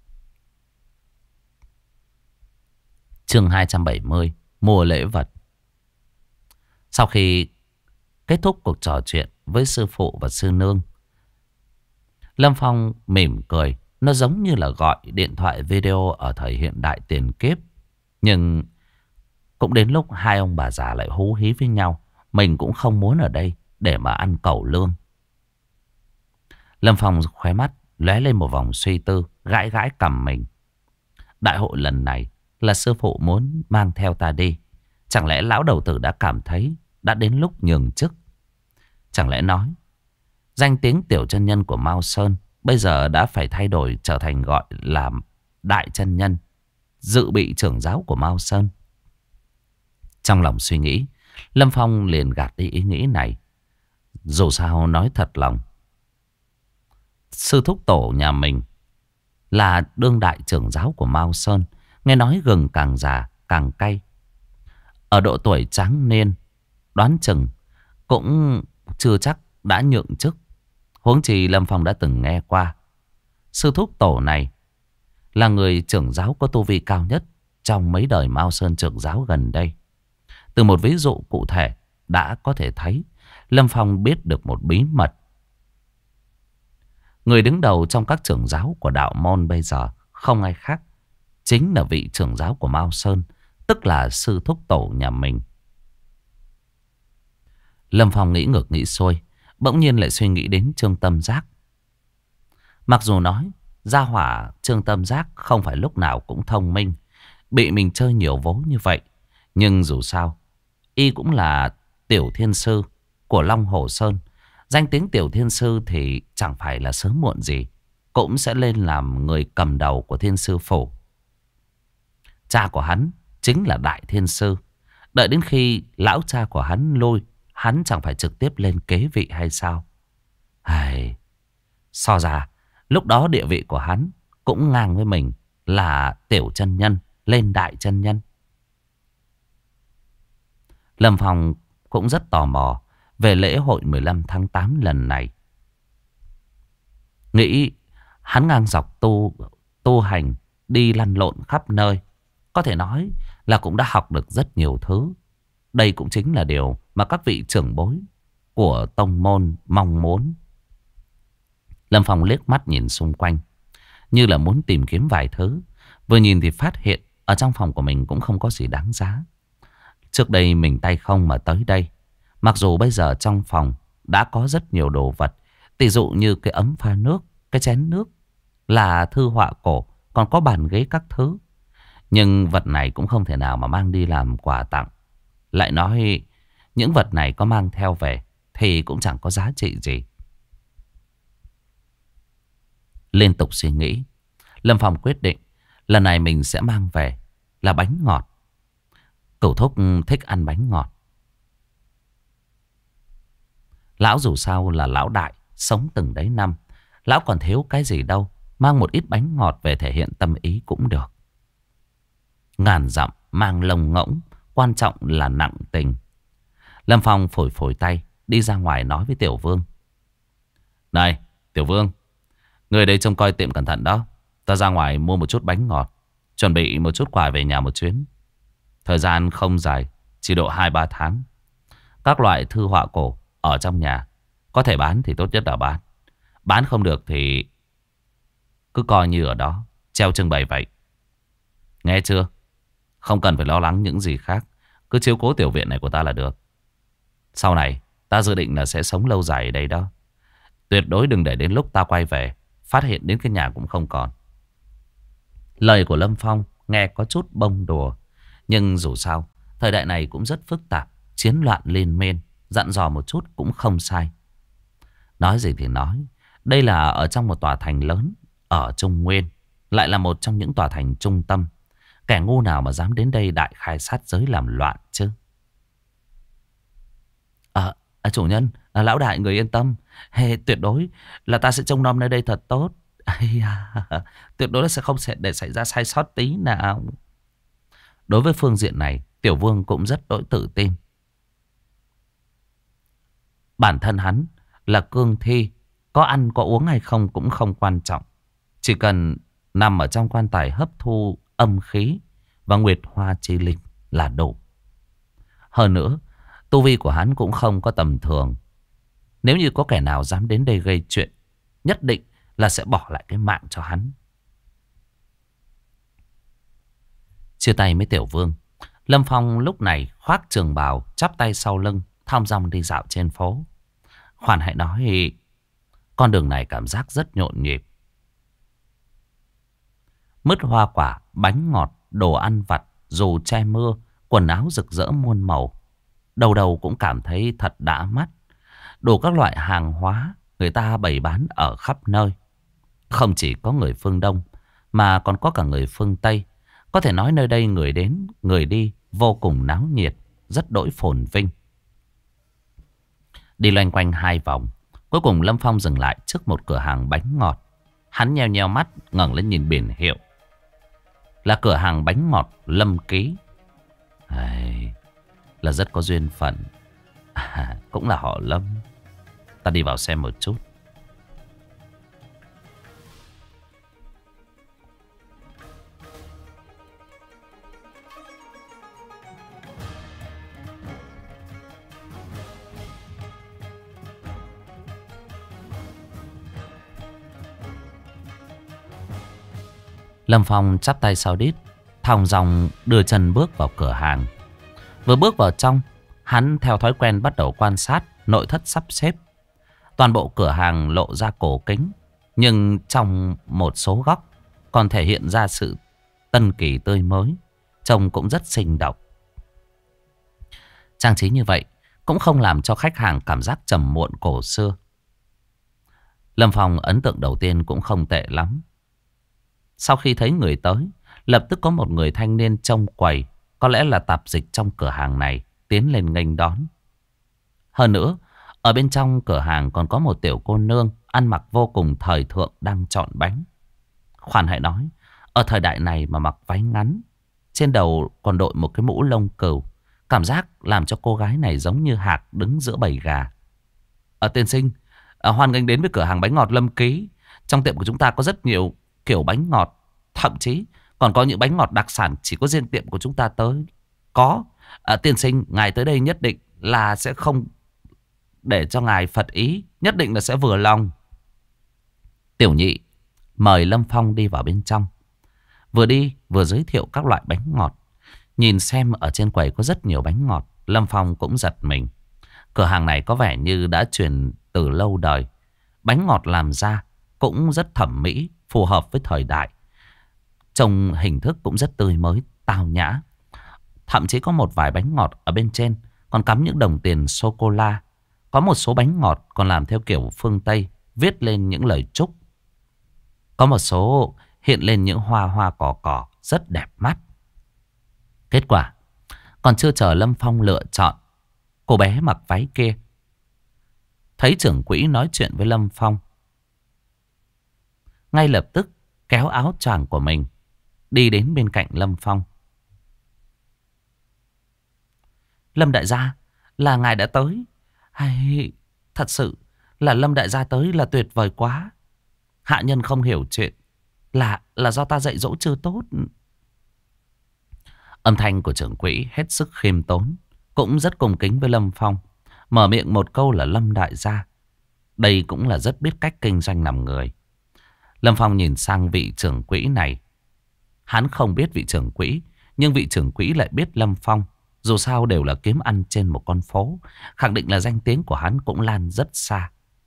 Chương 270, mua lễ vật. Sau khi kết thúc cuộc trò chuyện với sư phụ và sư nương, Lâm Phong mỉm cười. Nó giống như là gọi điện thoại video ở thời hiện đại tiền kiếp. Nhưng cũng đến lúc hai ông bà già lại hú hí với nhau. Mình cũng không muốn ở đây để mà ăn cẩu lương. Lâm Phong khóe mắt lóe lên một vòng suy tư, gãi gãi cằm mình. Đại hội lần này là sư phụ muốn mang theo ta đi. Chẳng lẽ lão đầu tử đã cảm thấy đã đến lúc nhường chức? Chẳng lẽ nói danh tiếng tiểu chân nhân của Mao Sơn bây giờ đã phải thay đổi trở thành gọi là đại chân nhân, dự bị trưởng giáo của Mao Sơn? Trong lòng suy nghĩ, Lâm Phong liền gạt đi ý nghĩ này. Dù sao nói thật lòng, sư thúc tổ nhà mình là đương đại trưởng giáo của Mao Sơn. Nghe nói gừng càng già càng cay. Ở độ tuổi tráng niên, đoán chừng cũng chưa chắc đã nhượng chức. Huống chi Lâm Phong đã từng nghe qua sư thúc tổ này là người trưởng giáo có tu vi cao nhất trong mấy đời Mao Sơn trưởng giáo gần đây. Từ một ví dụ cụ thể đã có thể thấy Lâm Phong biết được một bí mật. Người đứng đầu trong các trưởng giáo của đạo môn bây giờ không ai khác, chính là vị trưởng giáo của Mao Sơn, tức là sư thúc tổ nhà mình. Lâm Phong nghĩ ngược nghĩ xuôi, bỗng nhiên lại suy nghĩ đến Trương Tâm Giác. Mặc dù nói gia hỏa Trương Tâm Giác không phải lúc nào cũng thông minh, bị mình chơi nhiều vố như vậy, nhưng dù sao y cũng là tiểu thiên sư của Long Hồ Sơn. Danh tiếng tiểu thiên sư thì chẳng phải là sớm muộn gì cũng sẽ lên làm người cầm đầu của thiên sư phủ. Cha của hắn chính là đại thiên sư. Đợi đến khi lão cha của hắn lui, hắn chẳng phải trực tiếp lên kế vị hay sao? Ai... So ra lúc đó địa vị của hắn cũng ngang với mình, là tiểu chân nhân lên đại chân nhân. Lâm Phong cũng rất tò mò về lễ hội 15 tháng 8 lần này. Nghĩ hắn ngang dọc tu hành, đi lăn lộn khắp nơi, có thể nói là cũng đã học được rất nhiều thứ. Đây cũng chính là điều mà các vị trưởng bối của tông môn mong muốn. Lâm Phong liếc mắt nhìn xung quanh, như là muốn tìm kiếm vài thứ. Vừa nhìn thì phát hiện ở trong phòng của mình cũng không có gì đáng giá. Trước đây mình tay không mà tới đây. Mặc dù bây giờ trong phòng đã có rất nhiều đồ vật, tỷ dụ như cái ấm pha nước, cái chén nước, là thư họa cổ, còn có bàn ghế các thứ. Nhưng vật này cũng không thể nào mà mang đi làm quà tặng. Lại nói những vật này có mang theo về thì cũng chẳng có giá trị gì. Liên tục suy nghĩ, Lâm Phong quyết định lần này mình sẽ mang về là bánh ngọt. Cửu thúc thích ăn bánh ngọt. Lão dù sao là lão đại, sống từng đấy năm. Lão còn thiếu cái gì đâu, mang một ít bánh ngọt về thể hiện tâm ý cũng được. Ngàn dặm mang lông ngỗng, quan trọng là nặng tình. Lâm Phong phổi phổi tay đi ra ngoài nói với Tiểu Vương. Này Tiểu Vương, người đây trông coi tiệm cẩn thận đó. Ta ra ngoài mua một chút bánh ngọt, chuẩn bị một chút quà về nhà một chuyến. Thời gian không dài, chỉ độ 2-3 tháng. Các loại thư họa cổ ở trong nhà, có thể bán thì tốt nhất là bán. Bán không được thì cứ coi như ở đó treo trưng bày vậy. Nghe chưa? Không cần phải lo lắng những gì khác, cứ chiếu cố tiểu viện này của ta là được. Sau này ta dự định là sẽ sống lâu dài ở đây đó. Tuyệt đối đừng để đến lúc ta quay về phát hiện đến cái nhà cũng không còn. Lời của Lâm Phong nghe có chút bông đùa, nhưng dù sao thời đại này cũng rất phức tạp, chiến loạn liên miên, dặn dò một chút cũng không sai. Nói gì thì nói, đây là ở trong một tòa thành lớn ở Trung Nguyên, lại là một trong những tòa thành trung tâm. Kẻ ngu nào mà dám đến đây đại khai sát giới làm loạn chứ? Chủ nhân, lão đại người yên tâm. Tuyệt đối là ta sẽ trông nom nơi đây thật tốt. Tuyệt đối là sẽ không để xảy ra sai sót tí nào. Đối với phương diện này, Tiểu Vương cũng rất đỗi tự tin. Bản thân hắn là cương thi, có ăn có uống hay không cũng không quan trọng. Chỉ cần nằm ở trong quan tài hấp thu âm khí và nguyệt hoa chi linh là đủ. Hơn nữa, tu vi của hắn cũng không có tầm thường. Nếu như có kẻ nào dám đến đây gây chuyện, nhất định là sẽ bỏ lại cái mạng cho hắn. Chia tay với Tiểu Vương, Lâm Phong lúc này khoác trường bào, chắp tay sau lưng, thong dong đi dạo trên phố. Khoan hãy nói, con đường này cảm giác rất nhộn nhịp. Mứt hoa quả, bánh ngọt, đồ ăn vặt, dù che mưa, quần áo rực rỡ muôn màu. Đầu đầu cũng cảm thấy thật đã mắt. Đủ các loại hàng hóa người ta bày bán ở khắp nơi. Không chỉ có người phương Đông mà còn có cả người phương Tây. Có thể nói nơi đây người đến, người đi vô cùng náo nhiệt, rất đỗi phồn vinh. Đi loanh quanh 2 vòng, cuối cùng Lâm Phong dừng lại trước một cửa hàng bánh ngọt. Hắn nheo nheo mắt ngẩng lên nhìn biển hiệu. Là cửa hàng bánh ngọt Lâm Ký. Là rất có duyên phận. Cũng là họ Lâm. Ta đi vào xem một chút. Lâm Phong chắp tay sau đít, thong dong đưa chân bước vào cửa hàng. Vừa bước vào trong, hắn theo thói quen bắt đầu quan sát nội thất sắp xếp. Toàn bộ cửa hàng lộ ra cổ kính, Nhưng trong một số góc còn thể hiện ra sự tân kỳ tươi mới, trông cũng rất sinh động. Trang trí như vậy cũng không làm cho khách hàng cảm giác trầm muộn cổ xưa. Lâm Phong ấn tượng đầu tiên cũng không tệ lắm. Sau khi thấy người tới, lập tức có một người thanh niên trông quầy, có lẽ là tạp dịch trong cửa hàng này, tiến lên nghênh đón. Hơn nữa, ở bên trong cửa hàng còn có một tiểu cô nương ăn mặc vô cùng thời thượng đang chọn bánh. Khoan hãy nói, ở thời đại này mà mặc váy ngắn, trên đầu còn đội một cái mũ lông cừu, cảm giác làm cho cô gái này giống như hạc đứng giữa bầy gà. Tiên sinh, hoan nghênh đến với cửa hàng bánh ngọt Lâm Ký. Trong tiệm của chúng ta có rất nhiều kiểu bánh ngọt, thậm chí còn có những bánh ngọt đặc sản chỉ có riêng tiệm của chúng ta tới có. Tiên sinh, ngài tới đây nhất định là sẽ không để cho ngài phật ý, nhất định là sẽ vừa lòng. Tiểu nhị mời Lâm Phong đi vào bên trong. Vừa đi vừa giới thiệu các loại bánh ngọt. Nhìn xem ở trên quầy có rất nhiều bánh ngọt, Lâm Phong cũng giật mình. Cửa hàng này có vẻ như đã truyền từ lâu đời. Bánh ngọt làm ra cũng rất thẩm mỹ, phù hợp với thời đại. Trông hình thức cũng rất tươi mới, tao nhã. Thậm chí có một vài bánh ngọt ở bên trên còn cắm những đồng tiền sô-cô-la. Có một số bánh ngọt còn làm theo kiểu phương Tây, viết lên những lời chúc. Có một số hiện lên những hoa hoa cỏ cỏ, rất đẹp mắt. Kết quả, còn chưa chờ Lâm Phong lựa chọn, cô bé mặc váy kia thấy trưởng quỹ nói chuyện với Lâm Phong, ngay lập tức kéo áo choàng của mình đi đến bên cạnh Lâm Phong. Lâm đại gia, là ngài đã tới? Hay thật sự là Lâm đại gia tới là tuyệt vời quá. Hạ nhân không hiểu chuyện là do ta dạy dỗ chưa tốt. Âm thanh của trưởng quỹ hết sức khiêm tốn, cũng rất cung kính với Lâm Phong. Mở miệng một câu là Lâm đại gia. Đây cũng là rất biết cách kinh doanh làm người. Lâm Phong nhìn sang vị trưởng quỹ này. Hắn không biết vị trưởng quỹ, nhưng vị trưởng quỹ lại biết Lâm Phong. Dù sao đều là kiếm ăn trên một con phố, khẳng định là danh tiếng của hắn cũng lan rất xa.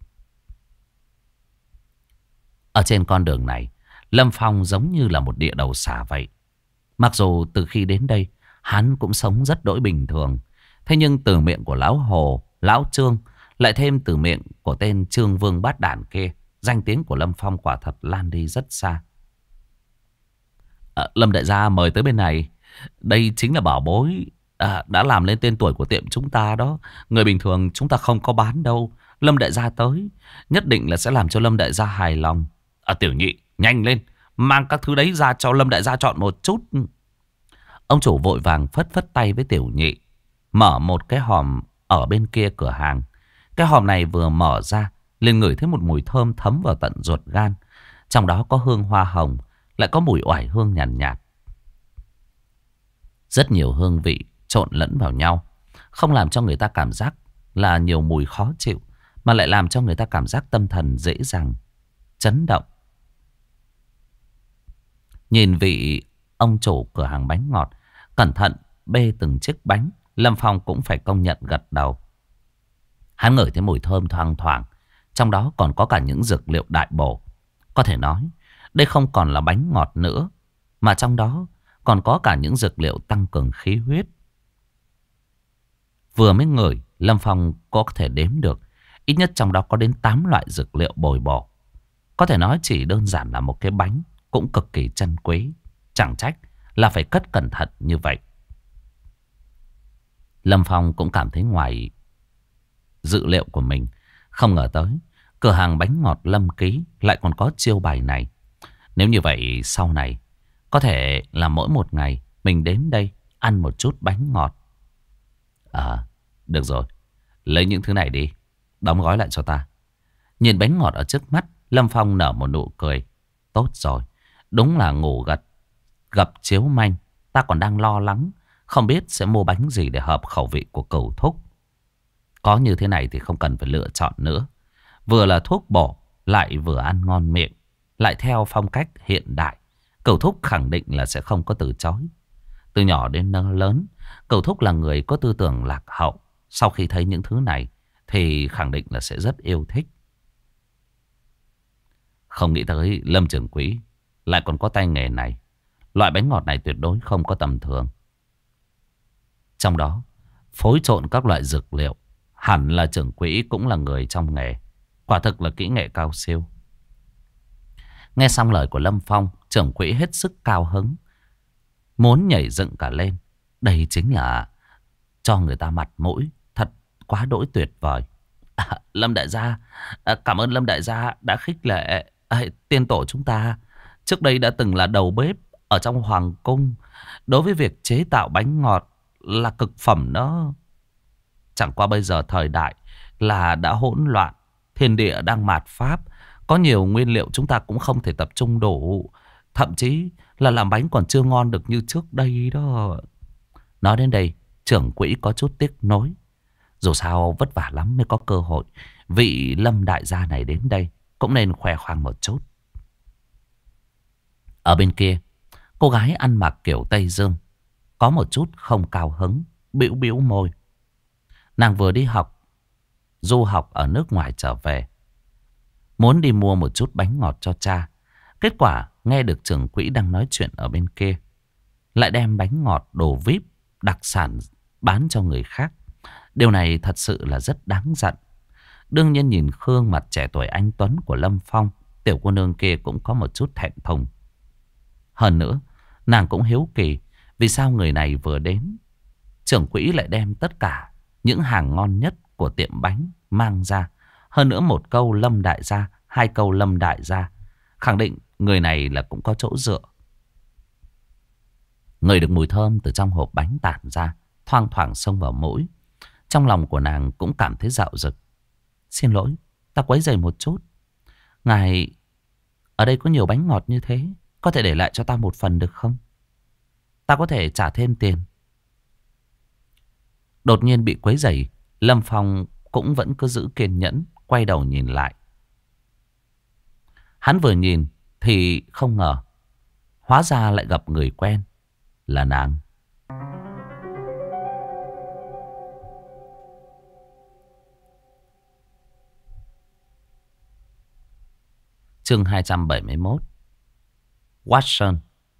Ở trên con đường này, Lâm Phong giống như là một địa đầu xà vậy. Mặc dù từ khi đến đây, hắn cũng sống rất đỗi bình thường. Thế nhưng từ miệng của lão Hồ, lão Trương, lại thêm từ miệng của tên Trương Vương Bát Đản kia, danh tiếng của Lâm Phong quả thật lan đi rất xa. Lâm đại gia mời tới bên này. Đây chính là bảo bối đã làm lên tên tuổi của tiệm chúng ta đó. Người bình thường chúng ta không có bán đâu. Lâm đại gia tới, nhất định là sẽ làm cho Lâm đại gia hài lòng. Tiểu nhị, nhanh lên, mang các thứ đấy ra cho Lâm đại gia chọn một chút. Ông chủ vội vàng phất phất tay với tiểu nhị, mở một cái hòm ở bên kia cửa hàng. Cái hòm này vừa mở ra, liền ngửi thấy một mùi thơm thấm vào tận ruột gan. Trong đó có hương hoa hồng, lại có mùi oải hương nhàn nhạt. Rất nhiều hương vị trộn lẫn vào nhau, không làm cho người ta cảm giác là nhiều mùi khó chịu, mà lại làm cho người ta cảm giác tâm thần dễ dàng chấn động. Nhìn vị ông chủ cửa hàng bánh ngọt cẩn thận bê từng chiếc bánh, Lâm Phong cũng phải công nhận gật đầu. Hắn ngửi thấy mùi thơm thoang thoảng, trong đó còn có cả những dược liệu đại bổ. Có thể nói đây không còn là bánh ngọt nữa, mà trong đó còn có cả những dược liệu tăng cường khí huyết. Vừa mới ngửi, Lâm Phong có thể đếm được ít nhất trong đó có đến 8 loại dược liệu bồi bổ. Có thể nói chỉ đơn giản là một cái bánh cũng cực kỳ珍quý, chẳng trách là phải cất cẩn thận như vậy. Lâm Phong cũng cảm thấy ngoài dự liệu của mình. Không ngờ tới cửa hàng bánh ngọt Lâm Ký lại còn có chiêu bài này. Nếu như vậy sau này có thể là mỗi một ngày mình đến đây ăn một chút bánh ngọt. Được rồi, lấy những thứ này đi, đóng gói lại cho ta. Nhìn bánh ngọt ở trước mắt, Lâm Phong nở một nụ cười. Tốt rồi, đúng là ngủ gật chiếu manh. Ta còn đang lo lắng không biết sẽ mua bánh gì để hợp khẩu vị của cửu thúc. Có như thế này thì không cần phải lựa chọn nữa. Vừa là thuốc bổ, lại vừa ăn ngon miệng, lại theo phong cách hiện đại. Cửu thúc khẳng định là sẽ không có từ chối. Từ nhỏ đến lớn, Cửu thúc là người có tư tưởng lạc hậu. Sau khi thấy những thứ này thì khẳng định là sẽ rất yêu thích. Không nghĩ tới Lâm trưởng quỹ lại còn có tay nghề này. Loại bánh ngọt này tuyệt đối không có tầm thường. Trong đó phối trộn các loại dược liệu. Hẳn là trưởng quỹ cũng là người trong nghề. Quả thực là kỹ nghệ cao siêu. Nghe xong lời của Lâm Phong, trưởng quỹ hết sức cao hứng, muốn nhảy dựng cả lên. Đây chính là cho người ta mặt mũi. Thật quá đỗi tuyệt vời. Lâm đại gia, cảm ơn Lâm đại gia đã khích lệ. Tiên tổ chúng ta trước đây đã từng là đầu bếp ở trong hoàng cung. Đối với việc chế tạo bánh ngọt là cực phẩm đó. Chẳng qua bây giờ thời đại là đã hỗn loạn, thiên địa đang mạt pháp, có nhiều nguyên liệu chúng ta cũng không thể tập trung đủ. Thậm chí là làm bánh còn chưa ngon được như trước đây đó. Nói đến đây, trưởng quỹ có chút tiếc nối. Dù sao vất vả lắm mới có cơ hội. Vị Lâm đại gia này đến đây cũng nên khoe khoang một chút. Ở bên kia, cô gái ăn mặc kiểu Tây Dương có một chút không cao hứng, bĩu bĩu môi. Nàng vừa đi học, du học ở nước ngoài trở về, muốn đi mua một chút bánh ngọt cho cha. Kết quả nghe được trưởng quỹ đang nói chuyện ở bên kia, lại đem bánh ngọt đồ VIP đặc sản bán cho người khác. Điều này thật sự là rất đáng giận. Đương nhiên nhìn gương mặt trẻ tuổi anh tuấn của Lâm Phong, tiểu cô nương kia cũng có một chút thẹn thùng. Hơn nữa, nàng cũng hiếu kỳ vì sao người này vừa đến, trưởng quỹ lại đem tất cả những hàng ngon nhất của tiệm bánh mang ra. Hơn nữa một câu Lâm đại gia, hai câu Lâm đại gia, khẳng định người này là cũng có chỗ dựa. Ngửi được mùi thơm từ trong hộp bánh tản ra, thoang thoảng xông vào mũi. Trong lòng của nàng cũng cảm thấy dạo dực. Xin lỗi, ta quấy rầy một chút. Ngài, ở đây có nhiều bánh ngọt như thế, có thể để lại cho ta một phần được không? Ta có thể trả thêm tiền. Đột nhiên bị quấy rầy, Lâm Phong cũng vẫn cứ giữ kiên nhẫn, quay đầu nhìn lại. Hắn vừa nhìn thì không ngờ, hóa ra lại gặp người quen, là nàng. Chương 271. Watson.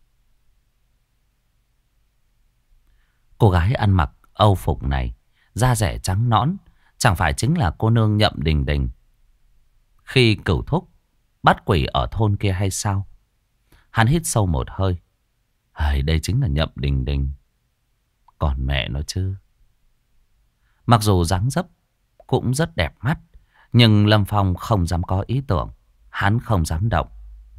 Cô gái ăn mặc âu phục này, da rẻ trắng nõn, chẳng phải chính là cô nương Nhậm Đình Đình khi cửu thúc bắt quỷ ở thôn kia hay sao? Hắn hít sâu một hơi. Đây chính là Nhậm Đình Đình. Còn mẹ nó chứ. Mặc dù dáng dấp cũng rất đẹp mắt, nhưng Lâm Phong không dám có ý tưởng. Hắn không dám động.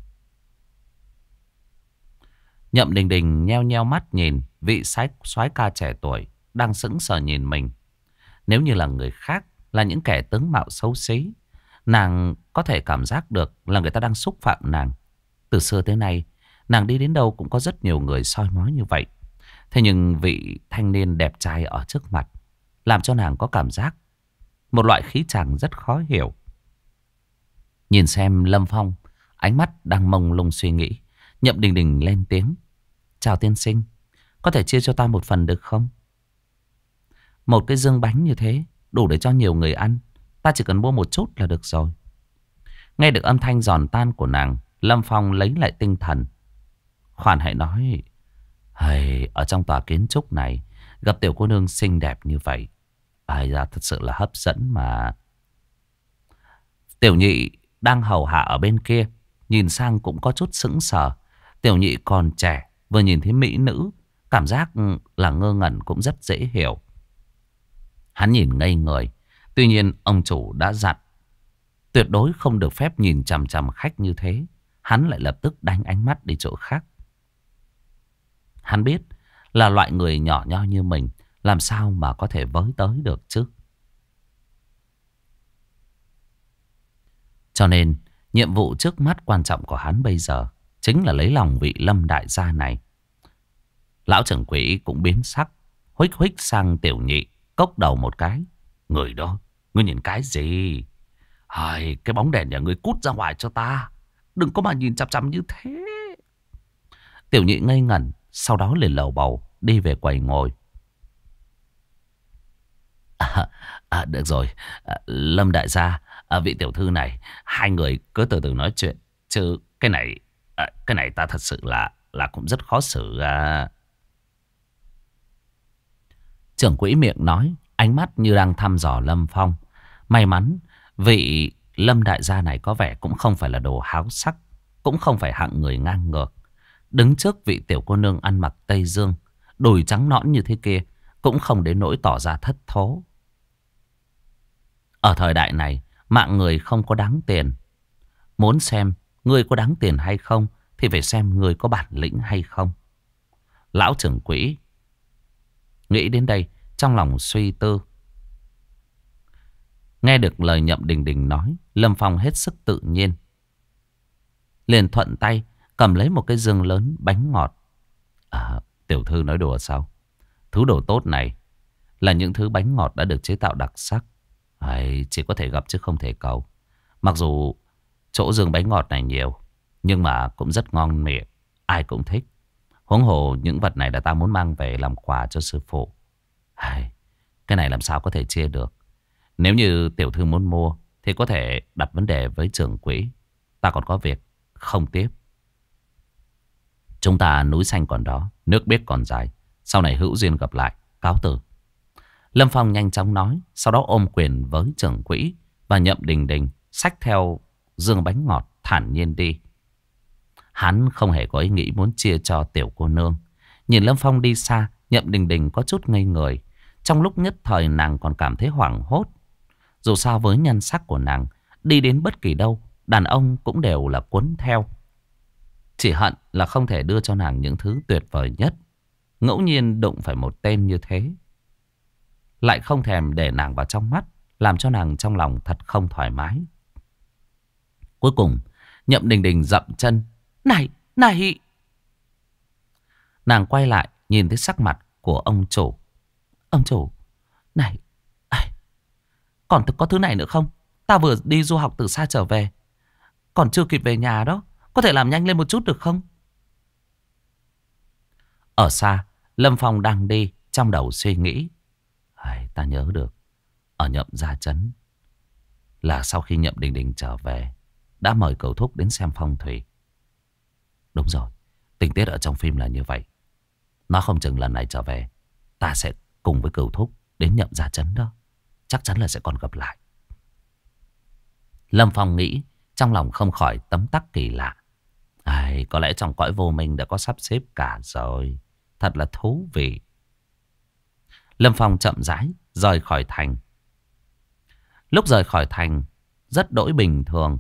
Nhậm Đình Đình nheo nheo mắt nhìn vị soái ca trẻ tuổi đang sững sờ nhìn mình. Nếu như là người khác, là những kẻ tướng mạo xấu xí, nàng có thể cảm giác được là người ta đang xúc phạm nàng. Từ xưa tới nay, nàng đi đến đâu cũng có rất nhiều người soi mói như vậy. Thế nhưng vị thanh niên đẹp trai ở trước mặt làm cho nàng có cảm giác một loại khí chàng rất khó hiểu. Nhìn xem Lâm Phong, ánh mắt đang mông lung suy nghĩ, Nhậm Đình Đình lên tiếng. Chào tiên sinh, có thể chia cho ta một phần được không? Một cái dương bánh như thế đủ để cho nhiều người ăn, ta chỉ cần mua một chút là được rồi. Nghe được âm thanh giòn tan của nàng, Lâm Phong lấy lại tinh thần. Khoan hãy nói, ở trong tòa kiến trúc này gặp tiểu cô nương xinh đẹp như vậy, ra thật sự là hấp dẫn mà. Tiểu nhị đang hầu hạ ở bên kia nhìn sang cũng có chút sững sờ. Tiểu nhị còn trẻ, vừa nhìn thấy mỹ nữ, cảm giác là ngơ ngẩn cũng rất dễ hiểu. Hắn nhìn ngây người. Tuy nhiên ông chủ đã dặn tuyệt đối không được phép nhìn chằm chằm khách như thế. Hắn lại lập tức đánh ánh mắt đi chỗ khác. Hắn biết là loại người nhỏ nho như mình làm sao mà có thể với tới được chứ. Cho nên nhiệm vụ trước mắt quan trọng của hắn bây giờ chính là lấy lòng vị Lâm đại gia này. Lão trưởng quỹ cũng biến sắc, huých huých sang tiểu nhị, cốc đầu một cái. Người đó, ngươi nhìn cái gì? Cái bóng đèn nhà ngươi cút ra ngoài cho ta. Đừng có mà nhìn chằm chằm như thế. Tiểu nhị ngây ngẩn, sau đó liền lầu bầu đi về quầy ngồi. Được rồi, Lâm đại gia, vị tiểu thư này, hai người cứ từ từ nói chuyện. Chứ cái này ta thật sự là cũng rất khó xử à. Trưởng quỹ miệng nói, ánh mắt như đang thăm dò Lâm Phong. May mắn, vị Lâm đại gia này có vẻ cũng không phải là đồ háo sắc, cũng không phải hạng người ngang ngược. Đứng trước vị tiểu cô nương ăn mặc Tây Dương, đùi trắng nõn như thế kia, cũng không đến nỗi tỏ ra thất thố. Ở thời đại này, mạng người không có đáng tiền. Muốn xem người có đáng tiền hay không, thì phải xem người có bản lĩnh hay không. Lão trưởng quỹ nghĩ đến đây, trong lòng suy tư. Nghe được lời Nhậm Đình Đình nói, Lâm Phong hết sức tự nhiên. Liền thuận tay cầm lấy một cái dương lớn bánh ngọt. Tiểu thư nói đùa sao? Thứ đồ tốt này là những thứ bánh ngọt đã được chế tạo đặc sắc. Chỉ có thể gặp chứ không thể cầu. Mặc dù chỗ dương bánh ngọt này nhiều, nhưng mà cũng rất ngon miệng, ai cũng thích. Huống hồ những vật này là ta muốn mang về làm quà cho sư phụ. Cái này làm sao có thể chia được. Nếu như tiểu thư muốn mua thì có thể đặt vấn đề với trưởng quỹ. Ta còn có việc không tiếp. Chúng ta núi xanh còn đó, nước biếc còn dài. Sau này hữu duyên gặp lại. Cáo từ. Lâm Phong nhanh chóng nói. Sau đó ôm quyền với trưởng quỹ và Nhậm Đình Đình, xách theo dương bánh ngọt thản nhiên đi. Hắn không hề có ý nghĩ muốn chia cho tiểu cô nương. Nhìn Lâm Phong đi xa, Nhậm Đình Đình có chút ngây người. Trong lúc nhất thời nàng còn cảm thấy hoảng hốt. Dù sao với nhan sắc của nàng, đi đến bất kỳ đâu, đàn ông cũng đều là cuốn theo. Chỉ hận là không thể đưa cho nàng những thứ tuyệt vời nhất. Ngẫu nhiên đụng phải một tên như thế, lại không thèm để nàng vào trong mắt, làm cho nàng trong lòng thật không thoải mái. Cuối cùng, Nhậm Đình Đình dậm chân. Này! Nàng quay lại, nhìn thấy sắc mặt của ông chủ. Ông chủ! Này! Còn có thứ này nữa không? Ta vừa đi du học từ xa trở về, còn chưa kịp về nhà đó. Có thể làm nhanh lên một chút được không? Ở xa, Lâm Phong đang đi, trong đầu suy nghĩ. Ta nhớ được, ở Nhậm Gia Trấn là sau khi Nhậm Đình Đình trở về, đã mời cậu thúc đến xem phong thủy. Đúng rồi, tình tiết ở trong phim là như vậy. Nó không chừng lần này trở về, ta sẽ cùng với cậu thúc đến Nhậm Gia Trấn đó. Chắc chắn là sẽ còn gặp lại. Lâm Phong nghĩ, trong lòng không khỏi tấm tắc kỳ lạ. Có lẽ trong cõi vô minh đã có sắp xếp cả rồi. Thật là thú vị. Lâm Phong chậm rãi rời khỏi thành. Lúc rời khỏi thành, rất đỗi bình thường.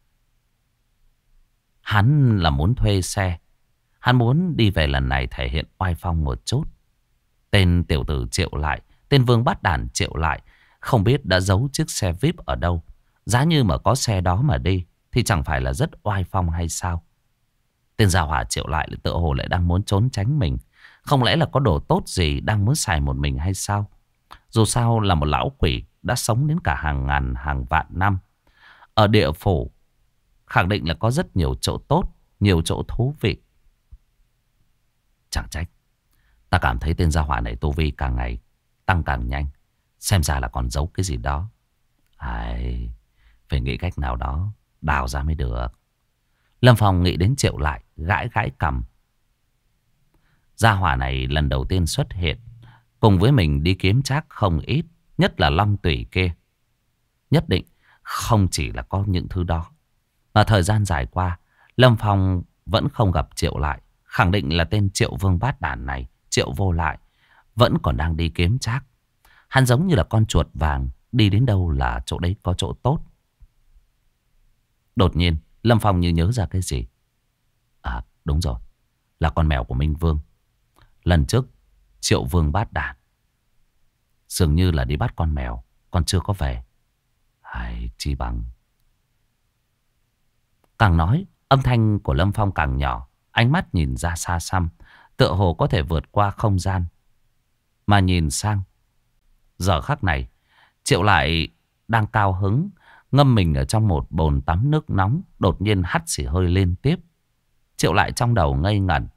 Hắn là muốn thuê xe. Hắn muốn đi về lần này thể hiện oai phong một chút. Tên tiểu tử Triệu Lại, tên vương bát đản Triệu Lại, không biết đã giấu chiếc xe VIP ở đâu. Giá như mà có xe đó mà đi, thì chẳng phải là rất oai phong hay sao? Tên gia hỏa Triệu Lại tựa hồ lại đang muốn trốn tránh mình. Không lẽ là có đồ tốt gì đang muốn xài một mình hay sao? Dù sao là một lão quỷ đã sống đến cả hàng ngàn hàng vạn năm. Ở địa phủ, khẳng định là có rất nhiều chỗ tốt, nhiều chỗ thú vị. Chẳng trách, ta cảm thấy tên gia hỏa này tu vi càng ngày tăng càng nhanh. Xem ra là còn giấu cái gì đó. Phải nghĩ cách nào đó đào ra mới được. Lâm Phong nghĩ đến Triệu Lại, gãi gãi cằm. Gia hỏa này lần đầu tiên xuất hiện, cùng với mình đi kiếm trác không ít, nhất là long tủy kia. Nhất định không chỉ là có những thứ đó. Mà thời gian dài qua, Lâm Phong vẫn không gặp Triệu Lại. Khẳng định là tên Triệu Vương bát đản này, Triệu Vô Lại, vẫn còn đang đi kiếm trác. Hắn giống như là con chuột vàng, đi đến đâu là chỗ đấy có chỗ tốt. Đột nhiên, Lâm Phong như nhớ ra cái gì. Đúng rồi, là con mèo của Minh Vương. Lần trước, Triệu Vương bát đản dường như là đi bắt con mèo, còn chưa có về. Chi bằng. Càng nói, âm thanh của Lâm Phong càng nhỏ. Ánh mắt nhìn ra xa xăm, tựa hồ có thể vượt qua không gian. Mà nhìn sang, giờ khắc này, Triệu Lại đang cao hứng, ngâm mình ở trong một bồn tắm nước nóng, đột nhiên hắt xì hơi liên tiếp. Triệu Lại trong đầu ngây ngẩn.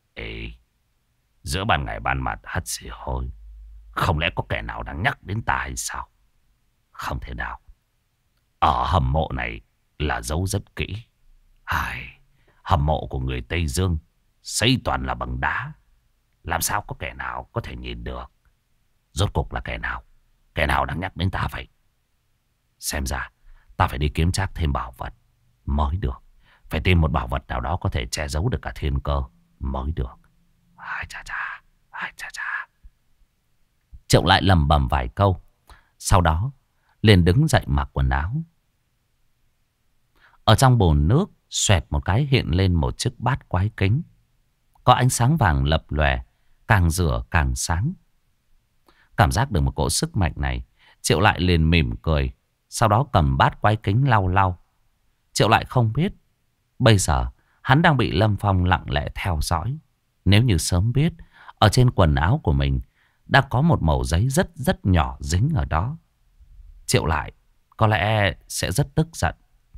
Giữa ban ngày ban mặt hắt xì hơi, không lẽ có kẻ nào đang nhắc đến ta hay sao? Không thể nào. Ở hầm mộ này là giấu rất kỹ. Ai, hầm mộ của người Tây Dương xây toàn là bằng đá. Làm sao có kẻ nào có thể nhìn được? Rốt cuộc là kẻ nào? Kẻ nào đang nhắc đến ta vậy? Xem ra ta phải đi kiếm trác thêm bảo vật mới được. Phải tìm một bảo vật nào đó có thể che giấu được cả thiên cơ mới được. Ai chà chà, ai chà chà. Triệu lại lầm bầm vài câu. Sau đó liền đứng dậy mặc quần áo. Ở trong bồn nước xoẹt một cái hiện lên một chiếc bát quái kính. Có ánh sáng vàng lập lòe, càng rửa càng sáng. Cảm giác được một cỗ sức mạnh này, Triệu lại liền mỉm cười. Sau đó cầm bát quái kính lau lau. Triệu lại không biết bây giờ hắn đang bị Lâm Phong lặng lẽ theo dõi. Nếu như sớm biết, ở trên quần áo của mình đang có một mẩu giấy rất rất nhỏ dính ở đó, Triệu lại có lẽ sẽ rất tức giận.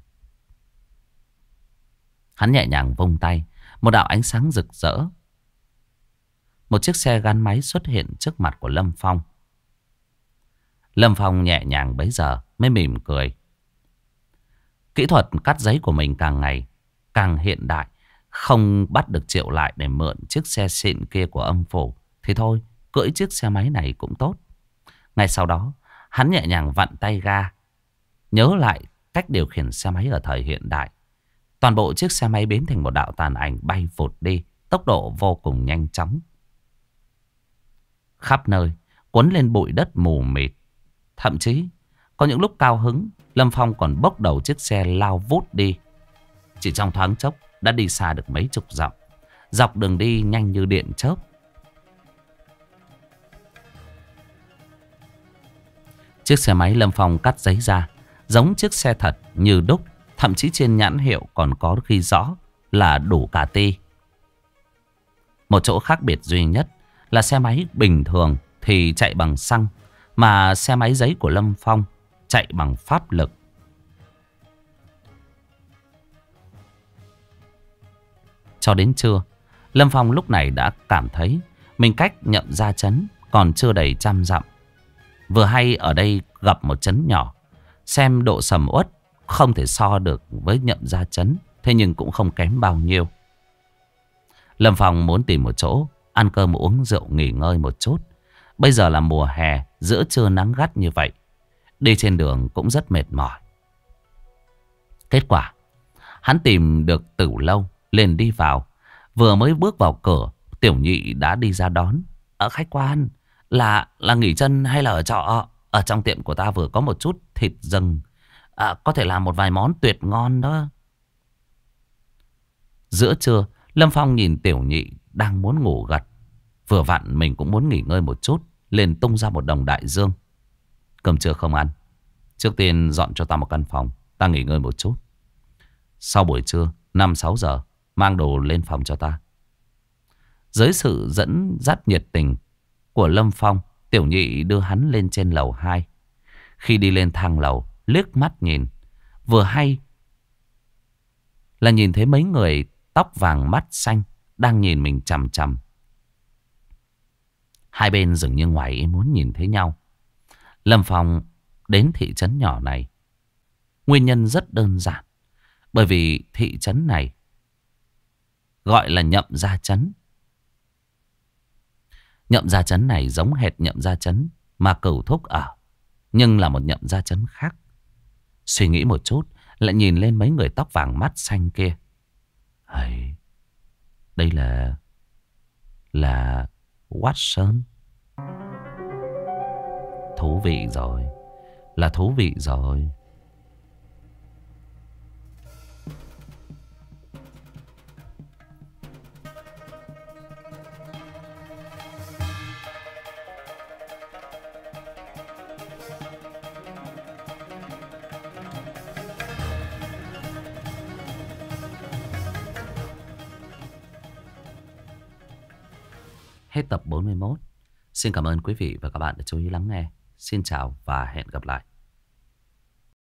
Hắn nhẹ nhàng vung tay, một đạo ánh sáng rực rỡ. Một chiếc xe gắn máy xuất hiện trước mặt của Lâm Phong. Lâm Phong nhẹ nhàng bấy giờ mới mỉm cười. Kỹ thuật cắt giấy của mình càng ngày càng hiện đại. Không bắt được Triệu lại để mượn chiếc xe xịn kia của âm phủ thì thôi, cưỡi chiếc xe máy này cũng tốt. Ngay sau đó, hắn nhẹ nhàng vặn tay ga, nhớ lại cách điều khiển xe máy ở thời hiện đại. Toàn bộ chiếc xe máy biến thành một đạo tàn ảnh bay vụt đi, tốc độ vô cùng nhanh chóng. Khắp nơi cuốn lên bụi đất mù mịt. Thậm chí có những lúc cao hứng, Lâm Phong còn bốc đầu chiếc xe lao vút đi. Chỉ trong thoáng chốc đã đi xa được mấy chục dặm. Dọc đường đi nhanh như điện chớp. Chiếc xe máy Lâm Phong cắt giấy ra giống chiếc xe thật như đúc. Thậm chí trên nhãn hiệu còn có ghi rõ là đủ cả ti. Một chỗ khác biệt duy nhất là xe máy bình thường thì chạy bằng xăng, mà xe máy giấy của Lâm Phong chạy bằng pháp lực. Cho đến trưa, Lâm Phong lúc này đã cảm thấy mình cách Nhậm Gia Trấn còn chưa đầy 100 dặm. Vừa hay ở đây gặp một trấn nhỏ, xem độ sầm uất không thể so được với Nhậm Gia Trấn, thế nhưng cũng không kém bao nhiêu. Lâm Phong muốn tìm một chỗ ăn cơm uống rượu nghỉ ngơi một chút. Bây giờ là mùa hè, giữa trưa nắng gắt như vậy, đi trên đường cũng rất mệt mỏi. Kết quả hắn tìm được Tử Lâu, liền đi vào. Vừa mới bước vào cửa, Tiểu Nhị đã đi ra đón. Ở khách quan, là nghỉ chân hay là ở trọ? Ở trong tiệm của ta vừa có một chút thịt rừng, có thể làm một vài món tuyệt ngon đó. Giữa trưa, Lâm Phong nhìn Tiểu Nhị đang muốn ngủ gật. Vừa vặn mình cũng muốn nghỉ ngơi một chút, liền tung ra một đồng đại dương. Cơm trưa không ăn, trước tiên dọn cho ta một căn phòng, ta nghỉ ngơi một chút. Sau buổi trưa 5-6 giờ mang đồ lên phòng cho ta. Dưới sự dẫn dắt nhiệt tình của Lâm Phong, Tiểu Nhị đưa hắn lên trên lầu 2. Khi đi lên thang lầu, liếc mắt nhìn, vừa hay là nhìn thấy mấy người tóc vàng mắt xanh đang nhìn mình chằm chằm. Hai bên dường như ngoài ý muốn nhìn thấy nhau. Lâm Phong đến thị trấn nhỏ này, nguyên nhân rất đơn giản. Bởi vì thị trấn này gọi là Nhậm Gia Trấn. Nhậm Gia Trấn này giống hệt Nhậm Gia Trấn mà Cửu Thúc ở, nhưng là một Nhậm Gia Trấn khác. Suy nghĩ một chút, lại nhìn lên mấy người tóc vàng mắt xanh kia. Đây là Watson. Thú vị rồi, là thú vị rồi. Hết tập 41. Xin cảm ơn quý vị và các bạn đã chú ý lắng nghe. Xin chào và hẹn gặp lại.